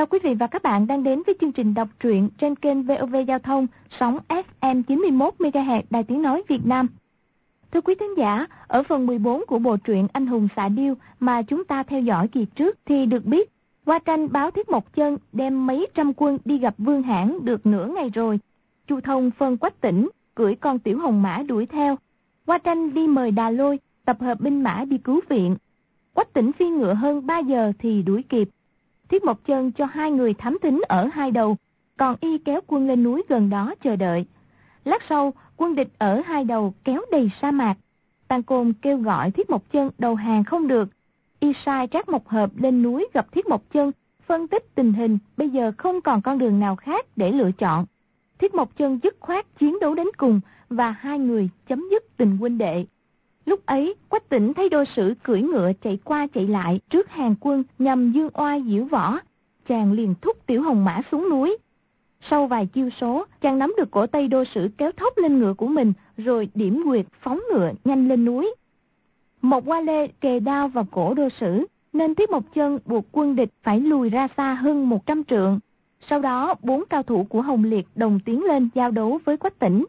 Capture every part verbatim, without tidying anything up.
Chào quý vị và các bạn đang đến với chương trình đọc truyện trên kênh vê o vê Giao thông, sóng ép em chín mươi mốt mê ga héc Đài Tiếng Nói Việt Nam. Thưa quý thính giả, ở phần mười bốn của bộ truyện Anh hùng xạ điêu mà chúng ta theo dõi kỳ trước thì được biết, Hoa Tranh báo Thiết Mộc Chân đem mấy trăm quân đi gặp Vương Hãn được nửa ngày rồi. Chu Thông phân Quách Tĩnh cưỡi con tiểu hồng mã đuổi theo. Hoa Tranh đi mời Đà Lôi tập hợp binh mã đi cứu viện. Quách Tĩnh phi ngựa hơn ba giờ thì đuổi kịp. Thiết Mộc Chân cho hai người thám thính ở hai đầu, còn y kéo quân lên núi gần đó chờ đợi. Lát sau, quân địch ở hai đầu kéo đầy sa mạc. Tăng Côn kêu gọi Thiết Mộc Chân đầu hàng không được. Y sai Trác Mộc Hợp lên núi gặp Thiết Mộc Chân, phân tích tình hình, bây giờ không còn con đường nào khác để lựa chọn. Thiết Mộc Chân dứt khoát chiến đấu đến cùng và hai người chấm dứt tình huynh đệ. Lúc ấy, Quách Tĩnh thấy Đô Sử cưỡi ngựa chạy qua chạy lại trước hàng quân nhằm dương oai diễu võ. Chàng liền thúc tiểu hồng mã xuống núi. Sau vài chiêu số, chàng nắm được cổ tay Đô Sử kéo thốc lên ngựa của mình, rồi điểm nguyệt phóng ngựa nhanh lên núi. Một Hoa Lê kề đao vào cổ Đô Sử, nên Thiết Mộc Chân buộc quân địch phải lùi ra xa hơn một trăm trượng. Sau đó, bốn cao thủ của Hồng Liệt đồng tiến lên giao đấu với Quách Tĩnh.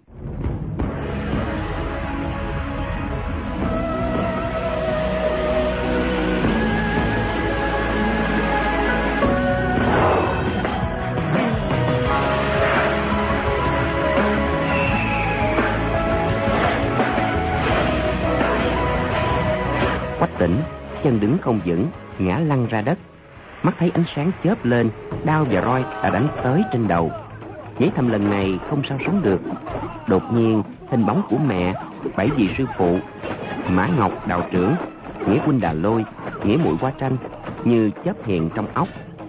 Quách Tĩnh chân đứng không vững, ngã lăn ra đất. Mắt thấy ánh sáng chớp lên, đao và roi đã đánh tới trên đầu. Nhảy thầm lần này không sao sống được. Đột nhiên hình bóng của mẹ, bảy vị sư phụ, Mã Ngọc đạo trưởng, Nghĩa huynh Đà Lôi, Nghĩa muội Hoa Tranh như chớp hiện trong óc.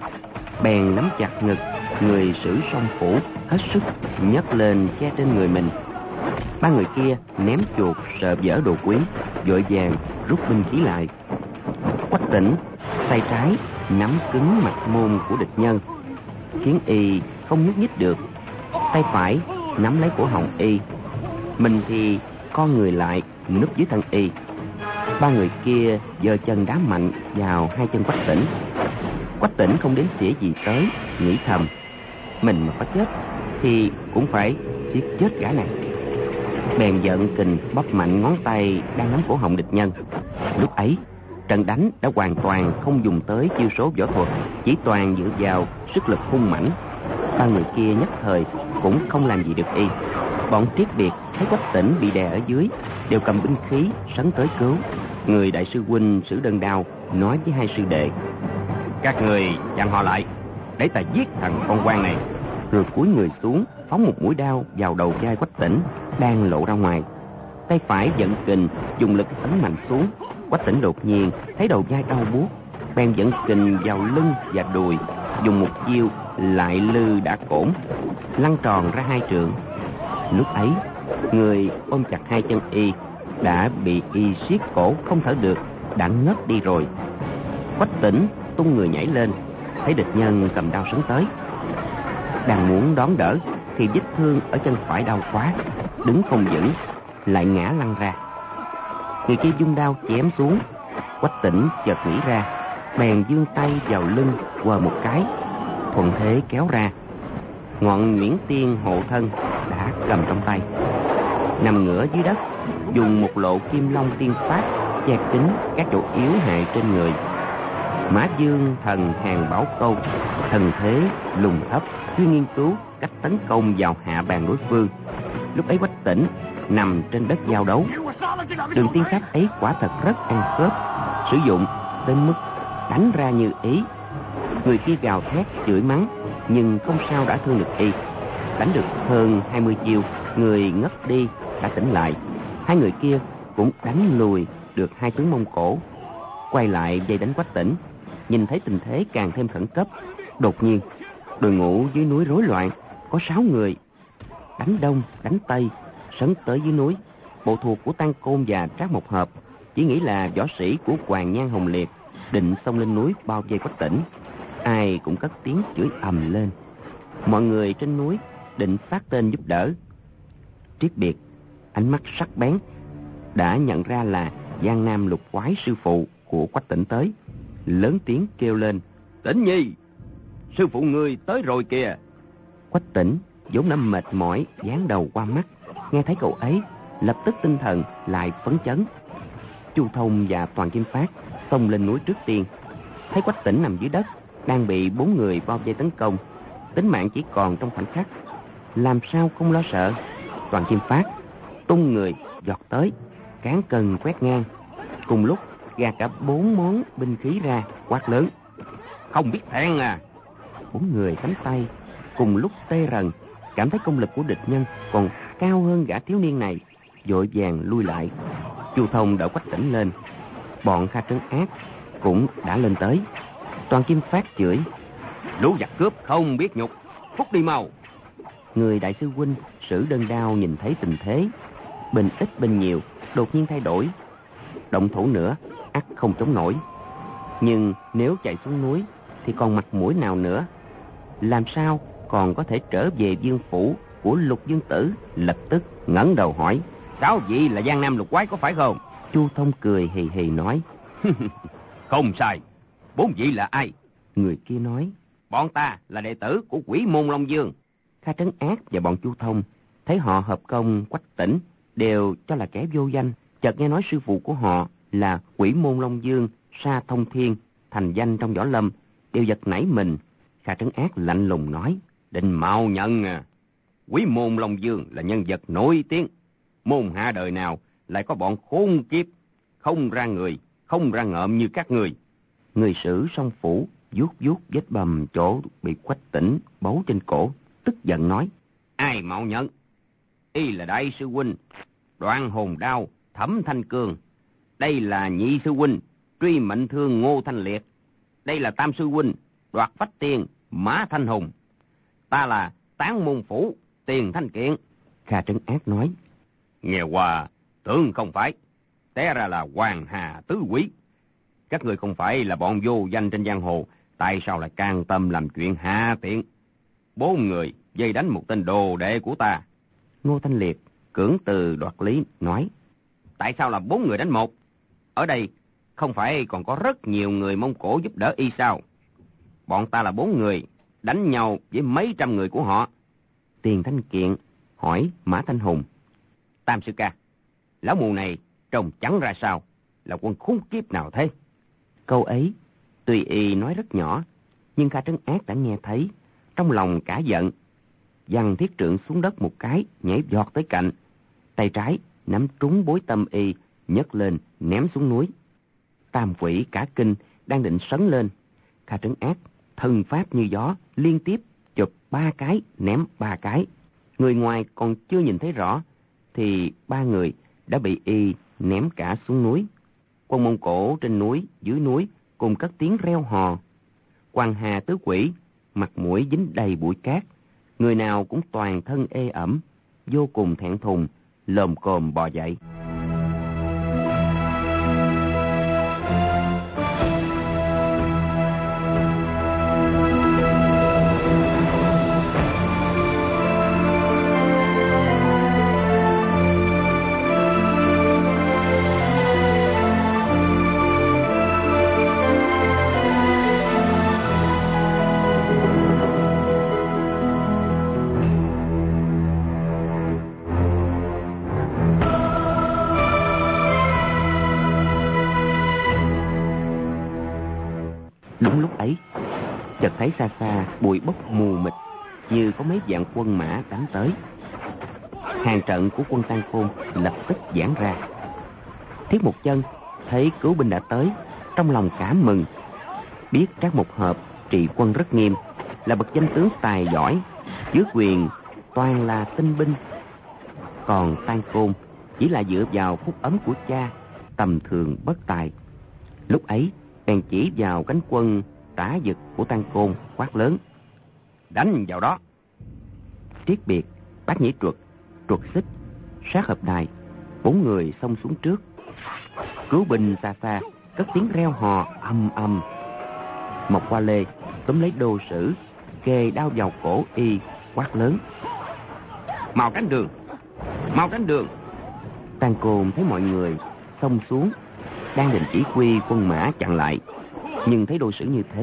Bèn nắm chặt ngực, người sử song phủ hết sức nhấc lên che trên người mình. Ba người kia ném chuột sợ vỡ đồ quý, vội vàng rút binh khí lại. Quách Tĩnh tay trái nắm cứng mặt môn của địch nhân, khiến y không nhúc nhích được. Tay phải nắm lấy cổ họng y, mình thì con người lại núp dưới thân y. Ba người kia giơ chân đá mạnh vào hai chân Quách Tĩnh. Quách Tĩnh không đến xỉa gì tới, nghĩ thầm, mình mà có chết thì cũng phải giết chết gã này. Bèn giận kình bóp mạnh ngón tay đang nắm cổ họng địch nhân. Lúc ấy trận đánh đã hoàn toàn không dùng tới chiêu số võ thuật, chỉ toàn dựa vào sức lực hung mãnh. Ba người kia nhất thời cũng không làm gì được y. Bọn Triết Biệt thấy Quách Tĩnh bị đè ở dưới, đều cầm binh khí sấn tới cứu. Người đại sư huynh sử đơn đao nói với hai sư đệ, các người chặn họ lại, để ta giết thằng con quan này. Rồi cúi người xuống phóng một mũi đao vào đầu vai Quách Tĩnh đang lộ ra ngoài. Tay phải giận kình dùng lực ấn mạnh xuống. Quách Tĩnh đột nhiên thấy đầu vai đau buốt, bèn dẫn kình vào lưng và đùi, dùng một chiêu lại lư đã cổn, lăn tròn ra hai trượng. Lúc ấy người ôm chặt hai chân y đã bị y siết cổ không thở được, đã ngất đi rồi. Quách Tĩnh tung người nhảy lên, thấy địch nhân cầm đao sấn tới, đang muốn đón đỡ thì vết thương ở chân phải đau quá, đứng không vững, lại ngã lăn ra. Người kia vung đao chém xuống. Quách Tĩnh chợt nghĩ ra, bèn giương tay vào lưng quờ một cái, thuận thế kéo ra. Ngọn Nguyễn Tiên hộ thân đã cầm trong tay. Nằm ngửa dưới đất, dùng một lộ kim long tiên pháp che kín các chỗ yếu hại trên người. Mã Dương thần hàng bảo câu, thần thế lùng thấp, chuyên nghiên cứu cách tấn công vào hạ bàn đối phương. Lúc ấy Quách Tĩnh nằm trên đất giao đấu. Đường tiên pháp ấy quả thật rất ăn khớp, sử dụng đến mức đánh ra như ý. Người kia gào thét chửi mắng, nhưng không sao đã thương được y. Đánh được hơn hai mươi chiêu, người ngất đi đã tỉnh lại. Hai người kia cũng đánh lùi được hai tướng Mông Cổ, quay lại vây đánh Quách Tĩnh. Nhìn thấy tình thế càng thêm khẩn cấp, đột nhiên đội ngũ dưới núi rối loạn, có sáu người đánh đông đánh tây sấn tới dưới núi. Bộ thuộc của Tăng Côn và Trác Mộc Hợp chỉ nghĩ là võ sĩ của Hoàn Nhan Hồng Liệt, định xông lên núi bao vây Quách Tĩnh. Ai cũng cất tiếng chửi ầm lên. Mọi người trên núi định phát tên giúp đỡ. Triết Biệt ánh mắt sắc bén đã nhận ra là Giang Nam Lục Quái sư phụ của Quách Tĩnh tới, lớn tiếng kêu lên: Tĩnh Nhi, sư phụ ngươi tới rồi kìa. Quách Tỉnh vốn đã mệt mỏi dán đầu qua mắt, nghe thấy cậu ấy lập tức tinh thần lại phấn chấn. Chu Thông và Toàn Kim Phát xông lên núi trước tiên, thấy Quách Tỉnh nằm dưới đất đang bị bốn người bao vây tấn công, tính mạng chỉ còn trong khoảnh khắc, làm sao không lo sợ. Toàn Kim Phát tung người giọt tới, cán cân quét ngang, cùng lúc gạt cả bốn món binh khí ra, quát lớn: không biết thẹn à! Bốn người cánh tay cùng lúc tê rần, cảm thấy công lực của địch nhân còn cao hơn gã thiếu niên này, vội vàng lui lại. Chu Thông đỡ Quách Tỉnh lên, bọn Kha Trấn Ác cũng đã lên tới. Toàn Kim Phát chửi: lũ giặc cướp không biết nhục, phúc đi mau! Người đại sư huynh Sử Đơn Đao nhìn thấy tình thế binh ít binh nhiều đột nhiên thay đổi, động thủ nữa ắt không chống nổi, nhưng nếu chạy xuống núi thì còn mặt mũi nào nữa, làm sao còn có thể trở về vương phủ của Lục Dương Tử. Lập tức ngẩng đầu hỏi: sáu vị là Giang Nam lục quái có phải không? Chu Thông cười hì hì nói: không sai. Bốn vị là ai? Người kia nói: bọn ta là đệ tử của Quỷ Môn Long Dương. Kha Trấn Ác và bọn Chu Thông thấy họ hợp công Quách Tỉnh đều cho là kẻ vô danh, chợt nghe nói sư phụ của họ là Quỷ Môn Long Dương Sa Thông Thiên thành danh trong võ lâm, đều giật nảy mình. Kha Trấn Ác lạnh lùng nói: định mau nhận à. Quỷ Môn Long Dương là nhân vật nổi tiếng, môn hạ đời nào lại có bọn khốn kiếp không ra người không ra ngợm như các người. Người Sử song phủ vuốt vuốt vết bầm chỗ bị Quách Tỉnh bấu trên cổ, tức giận nói: ai mạo nhận? Y là đại sư huynh Đoạn Hồn Đao Thẩm Thanh Cương, đây là nhị sư huynh Truy Mệnh Thương Ngô Thanh Liệt, đây là tam sư huynh Đoạt Phách Tiên Mã Thanh Hùng, ta là Tán Môn Phủ Tiền Thanh Kiện. Kha Trấn Ác nói: nghe qua tưởng không phải, té ra là Hoàng Hà Tứ Quý. Các người không phải là bọn vô danh trên giang hồ, tại sao lại can tâm làm chuyện hạ tiện? Bốn người dây đánh một tên đồ đệ của ta. Ngô Thanh Liệt cưỡng từ đoạt lý nói: tại sao là bốn người đánh một? Ở đây không phải còn có rất nhiều người Mông Cổ giúp đỡ y sao? Bọn ta là bốn người đánh nhau với mấy trăm người của họ. Tiền Thanh Kiện hỏi Mã Thanh Hùng: tam sư ca, lão mù này trông chẳng ra sao, là quân khốn kiếp nào thế? Câu ấy tuy y nói rất nhỏ, nhưng Kha Trấn Ác đã nghe thấy, trong lòng cả giận, giằng thiết trượng xuống đất một cái, nhảy giọt tới cạnh, tay trái nắm trúng bối tâm y, nhấc lên ném xuống núi. Tam quỷ cả kinh đang định sấn lên, Kha Trấn Ác thân pháp như gió, liên tiếp chụp ba cái ném ba cái. Người ngoài còn chưa nhìn thấy rõ thì ba người đã bị y ném cả xuống núi. Quân Mông Cổ trên núi dưới núi cùng cất tiếng reo hò. Quan Hà Tứ Quỷ mặt mũi dính đầy bụi cát, người nào cũng toàn thân ê ẩm, vô cùng thẹn thùng, lồm cồm bò dậy. Đúng lúc ấy, chợt thấy xa xa bụi bốc mù mịt, như có mấy vạn quân mã đánh tới. Hàng trận của quân Tăng Côn lập tức giãn ra. Thiết Một Chân thấy cứu binh đã tới, trong lòng cảm mừng, biết Trác Một Hợp trị quân rất nghiêm, là bậc danh tướng tài giỏi, dưới quyền toàn là tinh binh. Còn Tăng Côn chỉ là dựa vào phúc ấm của cha, tầm thường bất tài. Lúc ấy bèn chỉ vào cánh quân tả dực của Tăng Côn quát lớn: đánh vào đó! Triết Biệt, Bát Nhĩ Truật, Truật Xích, Sát Hợp Đài, bốn người xông xuống trước. Cứu binh xa xa cất tiếng reo hò ầm ầm. Mộc Qua Lê túm lấy Đô Sử, kề đao vào cổ y, quát lớn: mau tránh đường, mau tránh đường! Tăng Côn thấy mọi người xông xuống, đang định chỉ huy quân mã chặn lại, nhưng thấy Đô Sử như thế,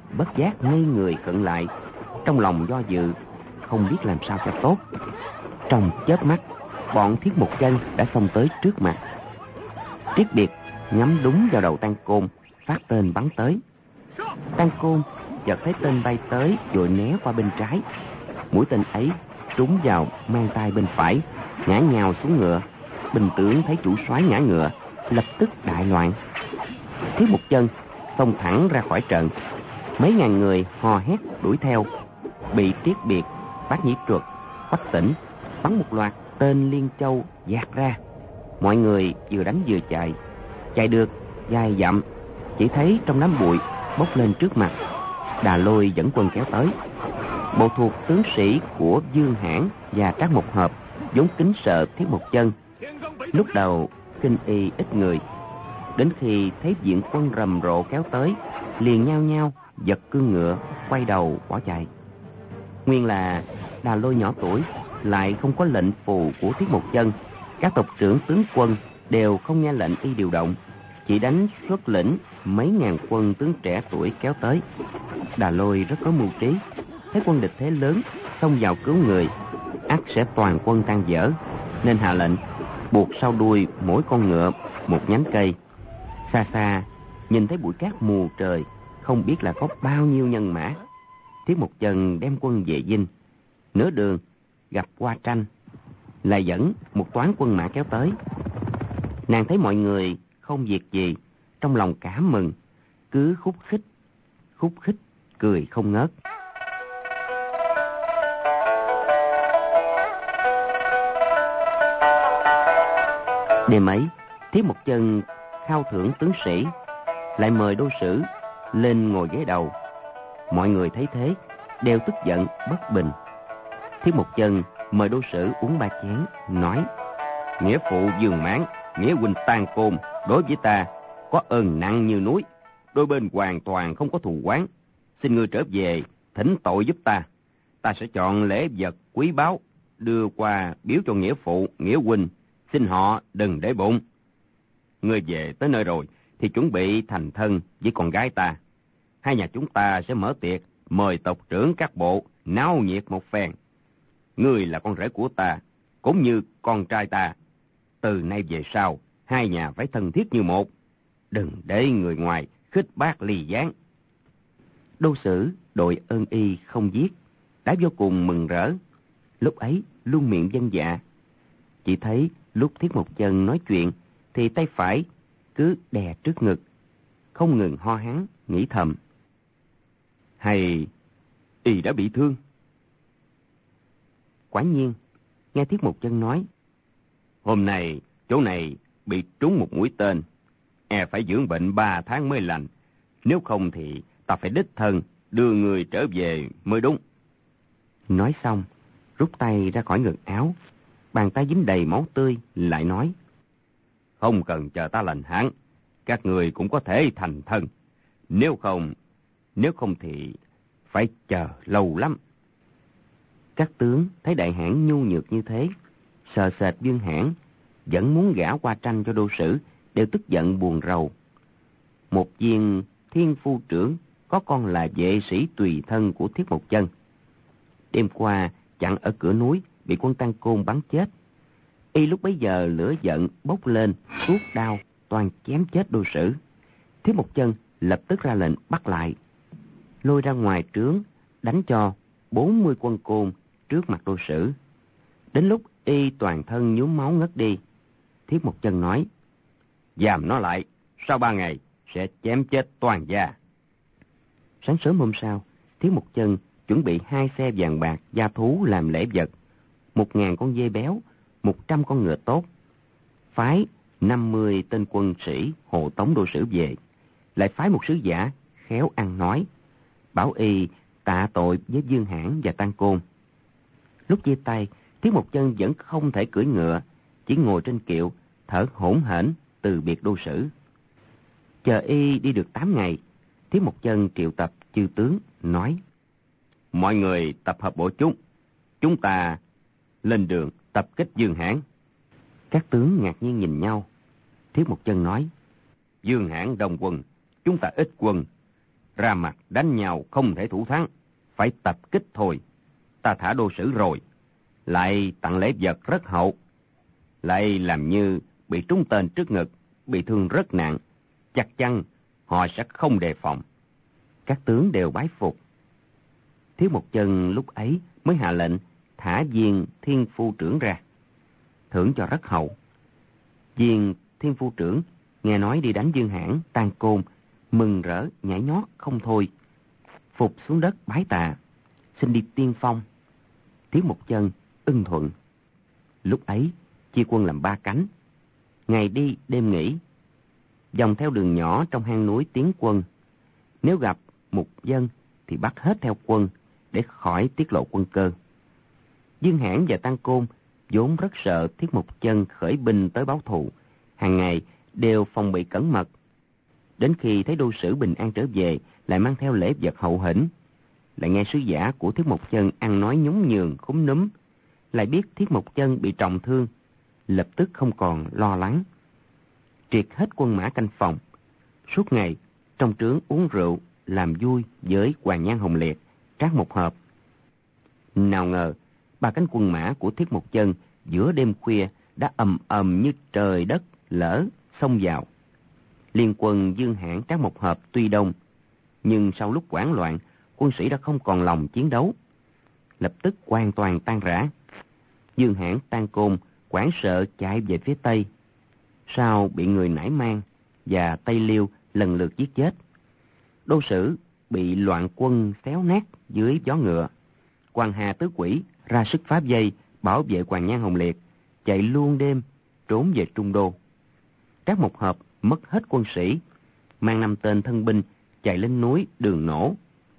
bất giác ngây người khựng lại, trong lòng do dự, không biết làm sao cho tốt. Trong chớp mắt, bọn Thiết Mộc Chân đã xông tới trước mặt. Triết Biệt nhắm đúng vào đầu Tăng Côn, phát tên bắn tới. Tăng Côn chợt thấy tên bay tới, vội né qua bên trái. Mũi tên ấy trúng vào mang tay bên phải, ngã nhào xuống ngựa. Binh tướng thấy chủ soái ngã ngựa, lập tức đại loạn. Thiết Mộc Chân xông thẳng ra khỏi trận. Mấy ngàn người hò hét đuổi theo, bị Triết Biệt, Bát Nhĩ Truật, Quách Tỉnh bắn một loạt tên liên châu dạt ra. Mọi người vừa đánh vừa chạy, chạy được vài dặm, chỉ thấy trong đám bụi bốc lên trước mặt. Đà Lôi dẫn quân kéo tới. Bộ thuộc tướng sĩ của Dương Hãn và Trác Mộc Hợp vốn kính sợ Thiết Mộc Chân, lúc đầu kinh y ít người, đến khi thấy viện quân rầm rộ kéo tới, liền nhao nhao giật cương ngựa, quay đầu bỏ chạy. Nguyên là Đà Lôi nhỏ tuổi, lại không có lệnh phù của Thiết Mộc Chân, các tộc trưởng tướng quân đều không nghe lệnh y điều động, chỉ đánh xuất lĩnh mấy ngàn quân tướng trẻ tuổi kéo tới. Đà Lôi rất có mưu trí, thấy quân địch thế lớn, xông vào cứu người, ắt sẽ toàn quân tan vỡ, nên hạ lệnh buộc sau đuôi mỗi con ngựa một nhánh cây. Xa xa nhìn thấy bụi cát mù trời, không biết là có bao nhiêu nhân mã. Thiết Mộc Chân đem quân về Dinh, nửa đường gặp Hoa Tranh, lại dẫn một toán quân mã kéo tới. Nàng thấy mọi người không việc gì, trong lòng cảm mừng, cứ khúc khích khúc khích cười không ngớt. Đêm ấy, Thiết Mộc Chân khao thưởng tướng sĩ, lại mời đô sử lên ngồi ghế đầu. Mọi người thấy thế đều tức giận bất bình. Thiết Mộc Chân mời đô sử uống ba chén, nói: Nghĩa phụ Dương Mãn, nghĩa huynh Tang Côn đối với ta có ơn nặng như núi, đôi bên hoàn toàn không có thù oán. Xin ngươi trở về thỉnh tội giúp ta, ta sẽ chọn lễ vật quý báu đưa qua biếu cho nghĩa phụ, nghĩa huynh, xin họ đừng để bụng. Ngươi về tới nơi rồi thì chuẩn bị thành thân với con gái ta. Hai nhà chúng ta sẽ mở tiệc mời tộc trưởng các bộ náo nhiệt một phen. Ngươi là con rể của ta, cũng như con trai ta. Từ nay về sau, hai nhà phải thân thiết như một. Đừng để người ngoài khích bác ly gián. Đô sử đội ơn y không giết đã vô cùng mừng rỡ. Lúc ấy luôn miệng dân dạ. Chỉ thấy lúc Thiết Mộc Chân nói chuyện thì tay phải cứ đè trước ngực, không ngừng ho hán, nghĩ thầm: hay y đã bị thương? Quả nhiên, nghe Thiết Mộc Chân nói: Hôm nay chỗ này bị trúng một mũi tên, e phải dưỡng bệnh ba tháng mới lành. Nếu không thì ta phải đích thân đưa người trở về mới đúng. Nói xong, rút tay ra khỏi ngực áo, bàn tay dính đầy máu tươi, lại nói: Không cần chờ ta lành hãn, các người cũng có thể thành thân. Nếu không, nếu không thì phải chờ lâu lắm. Các tướng thấy đại hãn nhu nhược như thế, sợ sệt Dương Hãn, vẫn muốn gả Hoa Tranh cho đô sử, đều tức giận buồn rầu. Một viên thiên phu trưởng có con là vệ sĩ tùy thân của Thiết Mộc Chân, đêm qua chặn ở cửa núi, bị quân Tăng Côn bắn chết. Y lúc bấy giờ lửa giận bốc lên, tuốt đao toàn chém chết đô sử. Thiết Mộc Chân lập tức ra lệnh bắt lại, lôi ra ngoài trướng, đánh cho bốn mươi quân Côn trước mặt đô sử. Đến lúc y toàn thân nhuốm máu ngất đi, Thiết Mộc Chân nói: Giam nó lại, sau ba ngày sẽ chém chết toàn gia. Sáng sớm hôm sau, Thiết Mộc Chân chuẩn bị hai xe vàng bạc gia thú làm lễ vật, một ngàn con dê béo, một trăm con ngựa tốt, phái năm mươi tên quân sĩ hộ tống đô sử về, lại phái một sứ giả khéo ăn nói, bảo y tạ tội với Dương Hãn và Tăng Côn. Lúc chia tay, Thiết Mộc Chân vẫn không thể cưỡi ngựa, chỉ ngồi trên kiệu thở hổn hển từ biệt đô sử. Chờ y đi được tám ngày, Thiết Mộc Chân triệu tập chư tướng, nói: Mọi người tập hợp bộ chúng, chúng ta lên đường tập kích Dương Hãn. Các tướng ngạc nhiên nhìn nhau. Thiết Mộc Chân nói: Dương Hãn đông quân, chúng ta ít quân, ra mặt đánh nhau không thể thủ thắng, phải tập kích thôi. Ta thả đô sử rồi, lại tặng lễ vật rất hậu, lại làm như bị trúng tên trước ngực, bị thương rất nặng, chắc chắn họ sẽ không đề phòng. Các tướng đều bái phục. Thiếu một chân lúc ấy mới hạ lệnh thả viên thiên phu trưởng ra, thưởng cho rất hậu. Viên thiên phu trưởng nghe nói đi đánh Dương Hãn, Tan Côn, mừng rỡ nhảy nhót không thôi, phục xuống đất bái tạ, xin đi tiên phong. Thiếu một chân ưng thuận. Lúc ấy chia quân làm ba cánh, ngày đi đêm nghỉ, dòng theo đường nhỏ trong hang núi tiến quân. Nếu gặp mục dân thì bắt hết theo quân để khỏi tiết lộ quân cơ. Dương Hãn và Tăng Côn vốn rất sợ Thiết Mục Chân khởi binh tới báo thù, hàng ngày đều phòng bị cẩn mật. Đến khi thấy đô sử bình an trở về, lại mang theo lễ vật hậu hĩnh, lại nghe sứ giả của Thiết Mục Chân ăn nói nhún nhường khúm núm, lại biết Thiết Mục Chân bị trọng thương, lập tức không còn lo lắng, triệt hết quân mã canh phòng, suốt ngày trong trướng uống rượu làm vui với Hoàng Nhan Hồng Liệt, Trác Mộc Hợp. Nào ngờ ba cánh quân mã của Thiết Mục Chân giữa đêm khuya đã ầm ầm như trời đất lỡ xông vào. Liên quân Dương Hãn, Trác Mộc Hợp tuy đông, nhưng sau lúc hoảng loạn, quân sĩ đã không còn lòng chiến đấu, lập tức hoàn toàn tan rã. Dương Hãn, Tan Côn hoảng sợ chạy về phía tây, sau bị người Nải Mang và Tây Liêu lần lượt giết chết. Đô sử bị loạn quân xéo nát dưới gió ngựa. Quan Hà Tứ Quỷ ra sức phá vây bảo vệ Hoàng Nhan Hồng Liệt, chạy luôn đêm trốn về Trung Đô. Trác Mộc Hợp mất hết quân sĩ, mang năm tên thân binh chạy lên núi Đường Nổ.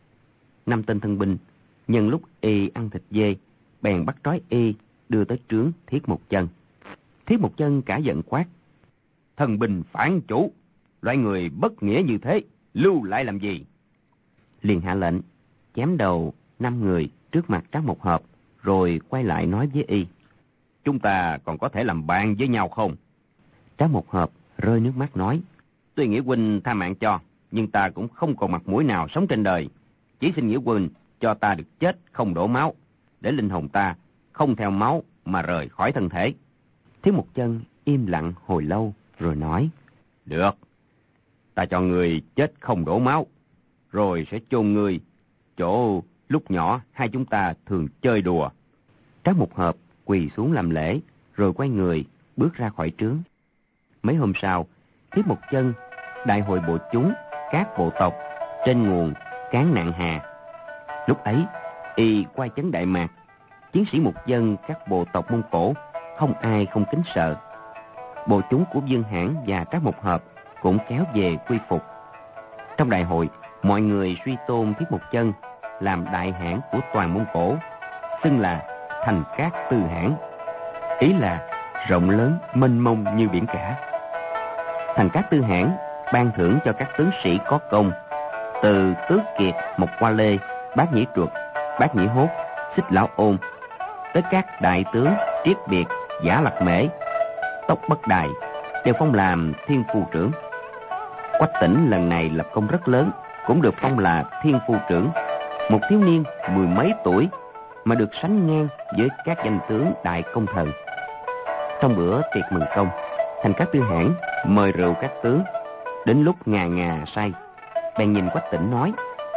Năm tên thân binh nhân lúc y ăn thịt dê, bèn bắt trói y đưa tới trướng Thiết Mục Chân. Thiết Mục Chân cả giận quát: thân binh phản chủ, loại người bất nghĩa như thế lưu lại làm gì? Liền hạ lệnh chém đầu năm người trước mặt Trác Mộc Hợp, rồi quay lại nói với y: chúng ta còn có thể làm bạn với nhau không? Trác Mộc Hợp rơi nước mắt nói: tuy nghĩa huynh tha mạng cho, nhưng ta cũng không còn mặt mũi nào sống trên đời, chỉ xin nghĩa huynh cho ta được chết không đổ máu, để linh hồn ta không theo máu mà rời khỏi thân thể. Thiếu Mục Chân im lặng hồi lâu rồi nói: được, ta cho người chết không đổ máu, rồi sẽ chôn người chỗ lúc nhỏ hai chúng ta thường chơi đùa. Trác Mộc Hợp quỳ xuống làm lễ, rồi quay người bước ra khỏi trướng. Mấy hôm sau, Thiết Mục Chân đại hội bộ chúng các bộ tộc trên nguồn Cán Nạn Hà. Lúc ấy y quay chấn Đại Mạc, chiến sĩ mục dân các bộ tộc Mông Cổ không ai không kính sợ. Bộ chúng của Dương Hãn và Trác Mộc Hợp cũng kéo về quy phục. Trong đại hội, mọi người suy tôn Thiết Mục Chân làm đại hãn của toàn Mông Cổ, xưng là Thành Cát Tư Hãn, ý là rộng lớn mênh mông như biển cả. Thành Cát Tư Hãn ban thưởng cho các tướng sĩ có công, từ Tước Kiệt, Mộc Qua Lê, Bát Nhĩ Truật, Bát Nhĩ Hốt, Xích Lão Ôn, tới các đại tướng Triết Biệt, Giả Lạc Mễ, Tốc Bất Đài đều phong làm Thiên Phu Trưởng. Quách Tĩnh lần này lập công rất lớn, cũng được phong là Thiên Phu Trưởng, một thiếu niên mười mấy tuổi mà được sánh ngang với các danh tướng đại công thần. Trong bữa tiệc mừng công, Thành Cát Tư Hãn mời rượu các tướng, đến lúc ngà ngà say, bèn nhìn Quách Tĩnh nói: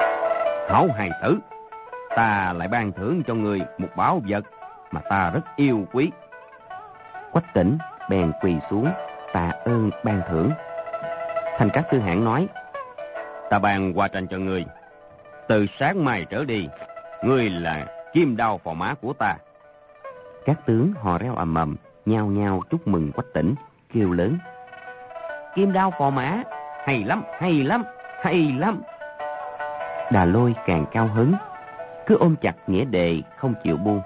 hảo hài tử, ta lại ban thưởng cho người một bảo vật mà ta rất yêu quý. Quách Tĩnh bèn quỳ xuống tạ ơn ban thưởng. Thành Cát Tư Hãn nói: ta ban hoa tranh cho ngươi, từ sáng mai trở đi, ngươi là kim đao phò mã của ta. Các tướng hò reo ầm ầm, nhao nhao chúc mừng Quách Tĩnh, kêu lớn: kim đao phò mã, hay lắm, hay lắm, hay lắm. Đà Lôi càng cao hứng, cứ ôm chặt nghĩa đệ không chịu buông.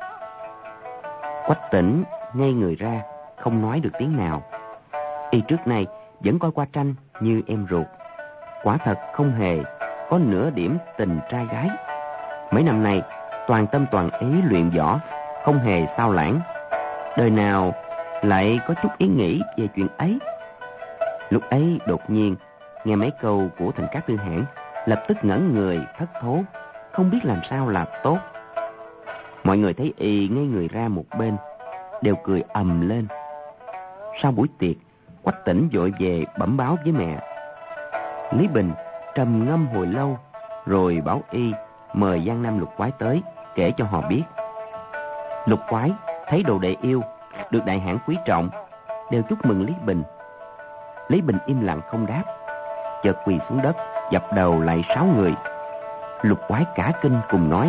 Quách Tĩnh ngây người ra, không nói được tiếng nào. Y trước nay vẫn coi qua tranh như em ruột, quả thật không hề có nửa điểm tình trai gái. Mấy năm nay toàn tâm toàn ý luyện võ, không hề sao lãng, đời nào lại có chút ý nghĩ về chuyện ấy. Lúc ấy đột nhiên nghe mấy câu của Thành Cát Tư Hãn, lập tức ngẩn người thất thố, không biết làm sao là tốt. Mọi người thấy y ngây người ra một bên, đều cười ầm lên. Sau buổi tiệc, Quách Tỉnh vội về bẩm báo với mẹ. Lý Bình trầm ngâm hồi lâu, rồi bảo y mời Giang Nam Lục Quái tới, kể cho họ biết. Lục Quái thấy đồ đệ yêu được đại hãn quý trọng, đều chúc mừng Lý Bình. Lý Bình im lặng không đáp, chợt quỳ xuống đất, dập đầu lại sáu người. Lục Quái cả kinh cùng nói: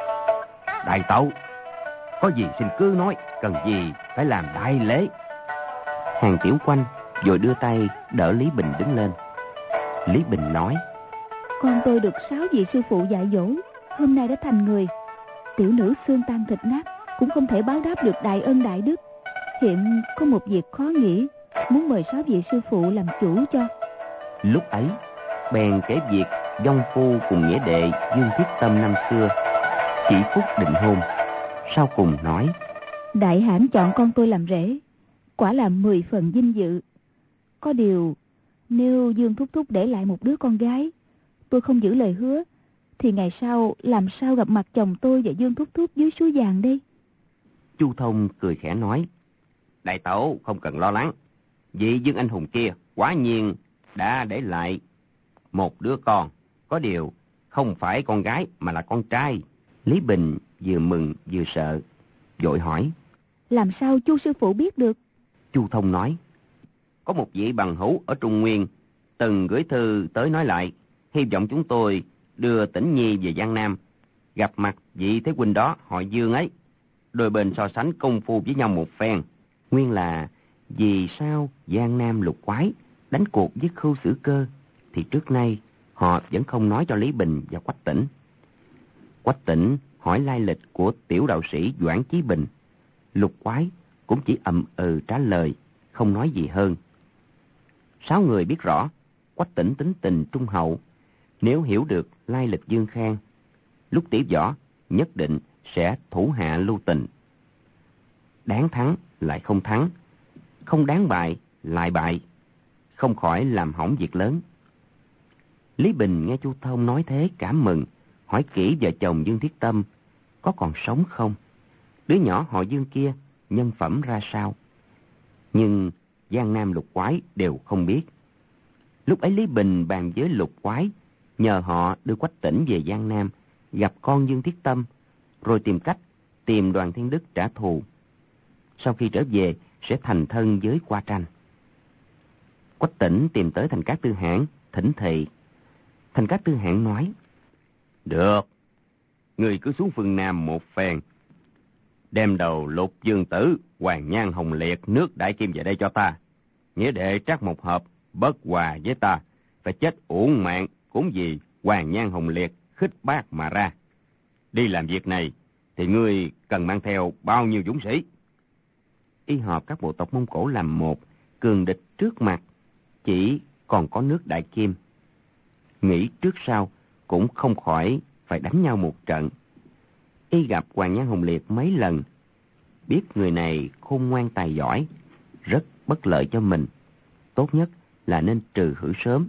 Đại tẩu, có gì xin cứ nói, cần gì phải làm đại lễ. Hàng Tiểu Quanh vội đưa tay đỡ Lý Bình đứng lên. Lý Bình nói: Con tôi được sáu vị sư phụ dạy dỗ, hôm nay đã thành người. Tiểu nữ xương tan thịt nát, cũng không thể báo đáp được đại ân đại đức. Hiện có một việc khó nghĩ, muốn mời sáu vị sư phụ làm chủ cho. Lúc ấy bèn kể việc Vong Phu cùng nghĩa đệ Dương Thiết Tâm năm xưa chỉ phút định hôn. Sau cùng nói: Đại hãn chọn con tôi làm rể, quả là mười phần vinh dự. Có điều nếu Dương Thúc Thúc để lại một đứa con gái, tôi không giữ lời hứa, thì ngày sau làm sao gặp mặt chồng tôi và Dương Thúc Thúc dưới suối vàng đây? Chu Thông cười khẽ nói: Đại tẩu không cần lo lắng, vị Dương anh hùng kia quả nhiên đã để lại một đứa con, có điều không phải con gái mà là con trai. Lý Bình vừa mừng vừa sợ, vội hỏi: Làm sao Chu sư phụ biết được? Chu Thông nói: Có một vị bằng hữu ở Trung Nguyên từng gửi thư tới nói lại, hy vọng chúng tôi đưa Tĩnh Nhi về Giang Nam, gặp mặt vị thế huynh đó họ Dương ấy, đôi bên so sánh công phu với nhau một phen. Nguyên là vì sao Giang Nam Lục Quái đánh cuộc với Khưu Sử Cơ thì trước nay họ vẫn không nói cho Lý Bình và Quách Tỉnh. Quách Tỉnh hỏi lai lịch của tiểu đạo sĩ Doãn Chí Bình, Lục Quái cũng chỉ ậm ừ trả lời, không nói gì hơn. Sáu người biết rõ Quách Tỉnh tính tình trung hậu, nếu hiểu được lai lịch Dương Khang, lúc tỉ võ nhất định sẽ thủ hạ lưu tình. Đáng thắng lại không thắng, không đáng bại lại bại, không khỏi làm hỏng việc lớn. Lý Bình nghe Chu Thông nói thế cảm mừng, hỏi kỹ vợ chồng Dương Thiết Tâm có còn sống không, đứa nhỏ họ Dương kia nhân phẩm ra sao. Nhưng Giang Nam Lục Quái đều không biết. Lúc ấy Lý Bình bàn với Lục Quái, nhờ họ đưa Quách Tỉnh về Giang Nam gặp con Dương Thiết Tâm, rồi tìm cách tìm Đoàn Thiên Đức trả thù. Sau khi trở về sẽ thành thân với Qua Tranh. Quách Tỉnh tìm tới Thành Cát Tư Hãn thỉnh thị. Thành Cát Tư Hãn nói: Được, người cứ xuống phương Nam một phen, đem đầu Lục Dương Tử, Hoàng Nhan Hồng Liệt, nước Đại Kim về đây cho ta. Nghĩa đệ Trác Mộc Hợp bất hòa với ta, phải chết uổng mạng cũng vì Hoàng Nhan Hồng Liệt khích bác mà ra. Đi làm việc này thì ngươi cần mang theo bao nhiêu dũng sĩ? Y họp các bộ tộc Mông Cổ làm một, cường địch trước mặt chỉ còn có nước Đại Kim. Nghĩ trước sau cũng không khỏi phải đánh nhau một trận. Y gặp Hoàng Nhan Hồng Liệt mấy lần, biết người này khôn ngoan tài giỏi, rất bất lợi cho mình, tốt nhất là nên trừ khử sớm.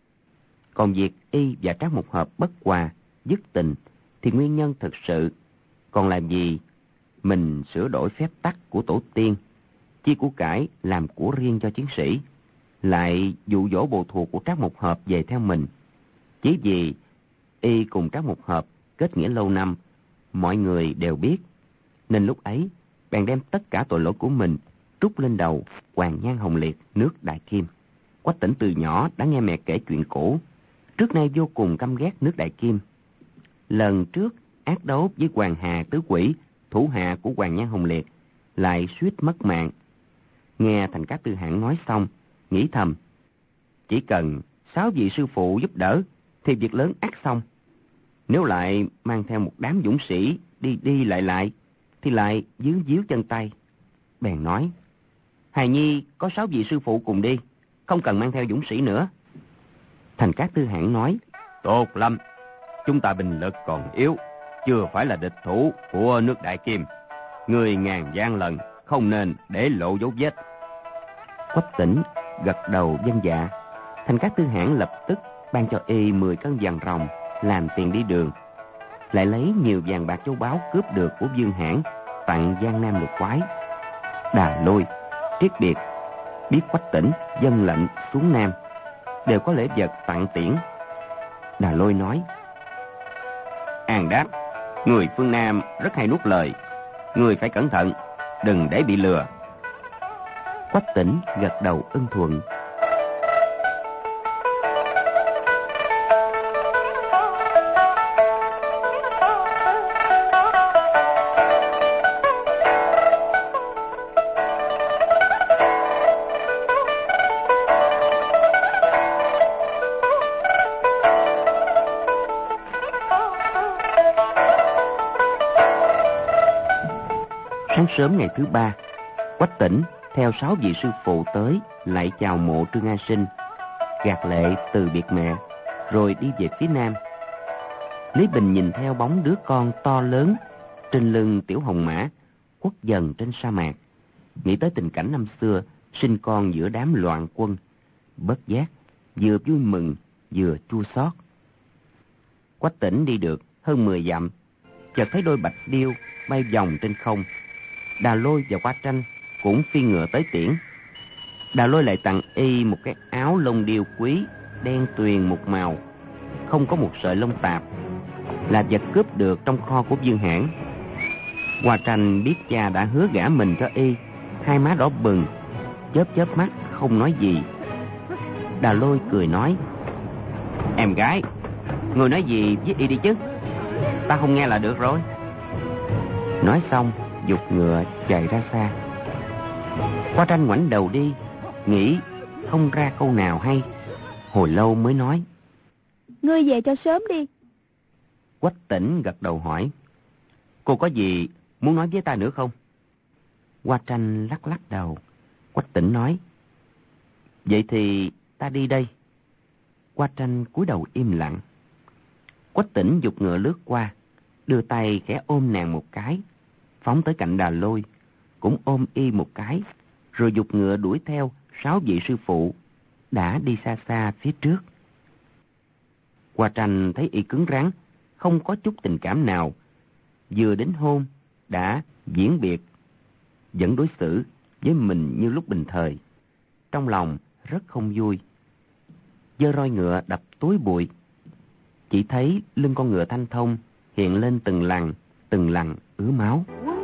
Còn việc Y và Trác Mộc Hợp bất hòa, dứt tình thì nguyên nhân thực sự còn làm gì mình sửa đổi phép tắc của tổ tiên, chia của cải làm của riêng cho chiến sĩ, lại dụ dỗ bộ thuộc của Trác Mộc Hợp về theo mình. Chỉ vì Y cùng Trác Mộc Hợp kết nghĩa lâu năm, mọi người đều biết, nên lúc ấy bèn đem tất cả tội lỗi của mình trút lên đầu Hoàng Nhan Hồng Liệt, nước Đại Kim. Quách Tỉnh từ nhỏ đã nghe mẹ kể chuyện cũ, trước nay vô cùng căm ghét nước Đại Kim. Lần trước ác đấu với Hoàng Hà Tứ Quỷ, thủ hạ của Hoàng Nhan Hồng Liệt, lại suýt mất mạng. Nghe Thành Cát Tư Hãn nói xong, nghĩ thầm, chỉ cần sáu vị sư phụ giúp đỡ thì việc lớn ắt xong. Nếu lại mang theo một đám dũng sĩ đi đi lại lại thì lại díu díu chân tay. Bèn nói: Hài Nhi có sáu vị sư phụ cùng đi, không cần mang theo dũng sĩ nữa. Thành Cát Tư Hãn nói: Tốt lắm, chúng ta binh lực còn yếu, chưa phải là địch thủ của nước Đại Kim. Người ngàn vạn lần không nên để lộ dấu vết. Quách Tỉnh gật đầu vâng dạ. Thành Cát Tư Hãn lập tức ban cho y mười cân vàng ròng làm tiền đi đường, lại lấy nhiều vàng bạc châu báu cướp được của Dương Hãn tặng Giang Nam Lục Quái. Đà Lôi, Triết Biệt biết Quách Tỉnh dâng lệnh xuống Nam, đều có lễ vật tặng tiễn. Đà Lôi nói: An Đáp, người phương Nam rất hay nuốt lời, người phải cẩn thận, đừng để bị lừa. Quách Tỉnh gật đầu ưng thuận. Sáng sớm ngày thứ ba, Quách Tỉnh theo sáu vị sư phụ tới lại chào mộ Trương A Sinh, gạt lệ từ biệt mẹ, rồi đi về phía nam. Lý Bình nhìn theo bóng đứa con to lớn trên lưng Tiểu Hồng Mã quất dần trên sa mạc, nghĩ tới tình cảnh năm xưa sinh con giữa đám loạn quân, bất giác vừa vui mừng vừa chua xót. Quách Tỉnh đi được hơn mười dặm, chợt thấy đôi bạch điêu bay vòng trên không. Đà Lôi và Hoa Tranh cũng phi ngựa tới tiễn. Đà Lôi lại tặng y một cái áo lông điêu quý, đen tuyền một màu, không có một sợi lông tạp, là vật cướp được trong kho của Dương Hãn. Hoa Tranh biết cha đã hứa gả mình cho y, hai má đỏ bừng, chớp chớp mắt không nói gì. Đà Lôi cười nói: Em gái, người nói gì với y đi chứ, ta không nghe là được rồi. Nói xong giục ngựa chạy ra xa. Hoa Tranh ngoảnh đầu đi, nghĩ không ra câu nào hay, hồi lâu mới nói: Ngươi về cho sớm đi. Quách Tỉnh gật đầu hỏi: Cô có gì muốn nói với ta nữa không? Hoa Tranh lắc lắc đầu. Quách Tỉnh nói: Vậy thì ta đi đây. Hoa Tranh cúi đầu im lặng. Quách Tỉnh giục ngựa lướt qua, đưa tay khẽ ôm nàng một cái, phóng tới cạnh Đà Lôi, cũng ôm y một cái, rồi giục ngựa đuổi theo sáu vị sư phụ đã đi xa xa phía trước. Hoa Tranh thấy y cứng rắn, không có chút tình cảm nào, vừa đến hôn đã diễn biệt, vẫn đối xử với mình như lúc bình thời, trong lòng rất không vui. Giơ roi ngựa đập túi bụi, chỉ thấy lưng con ngựa thanh thông hiện lên từng lằn từng lằn ứa máu.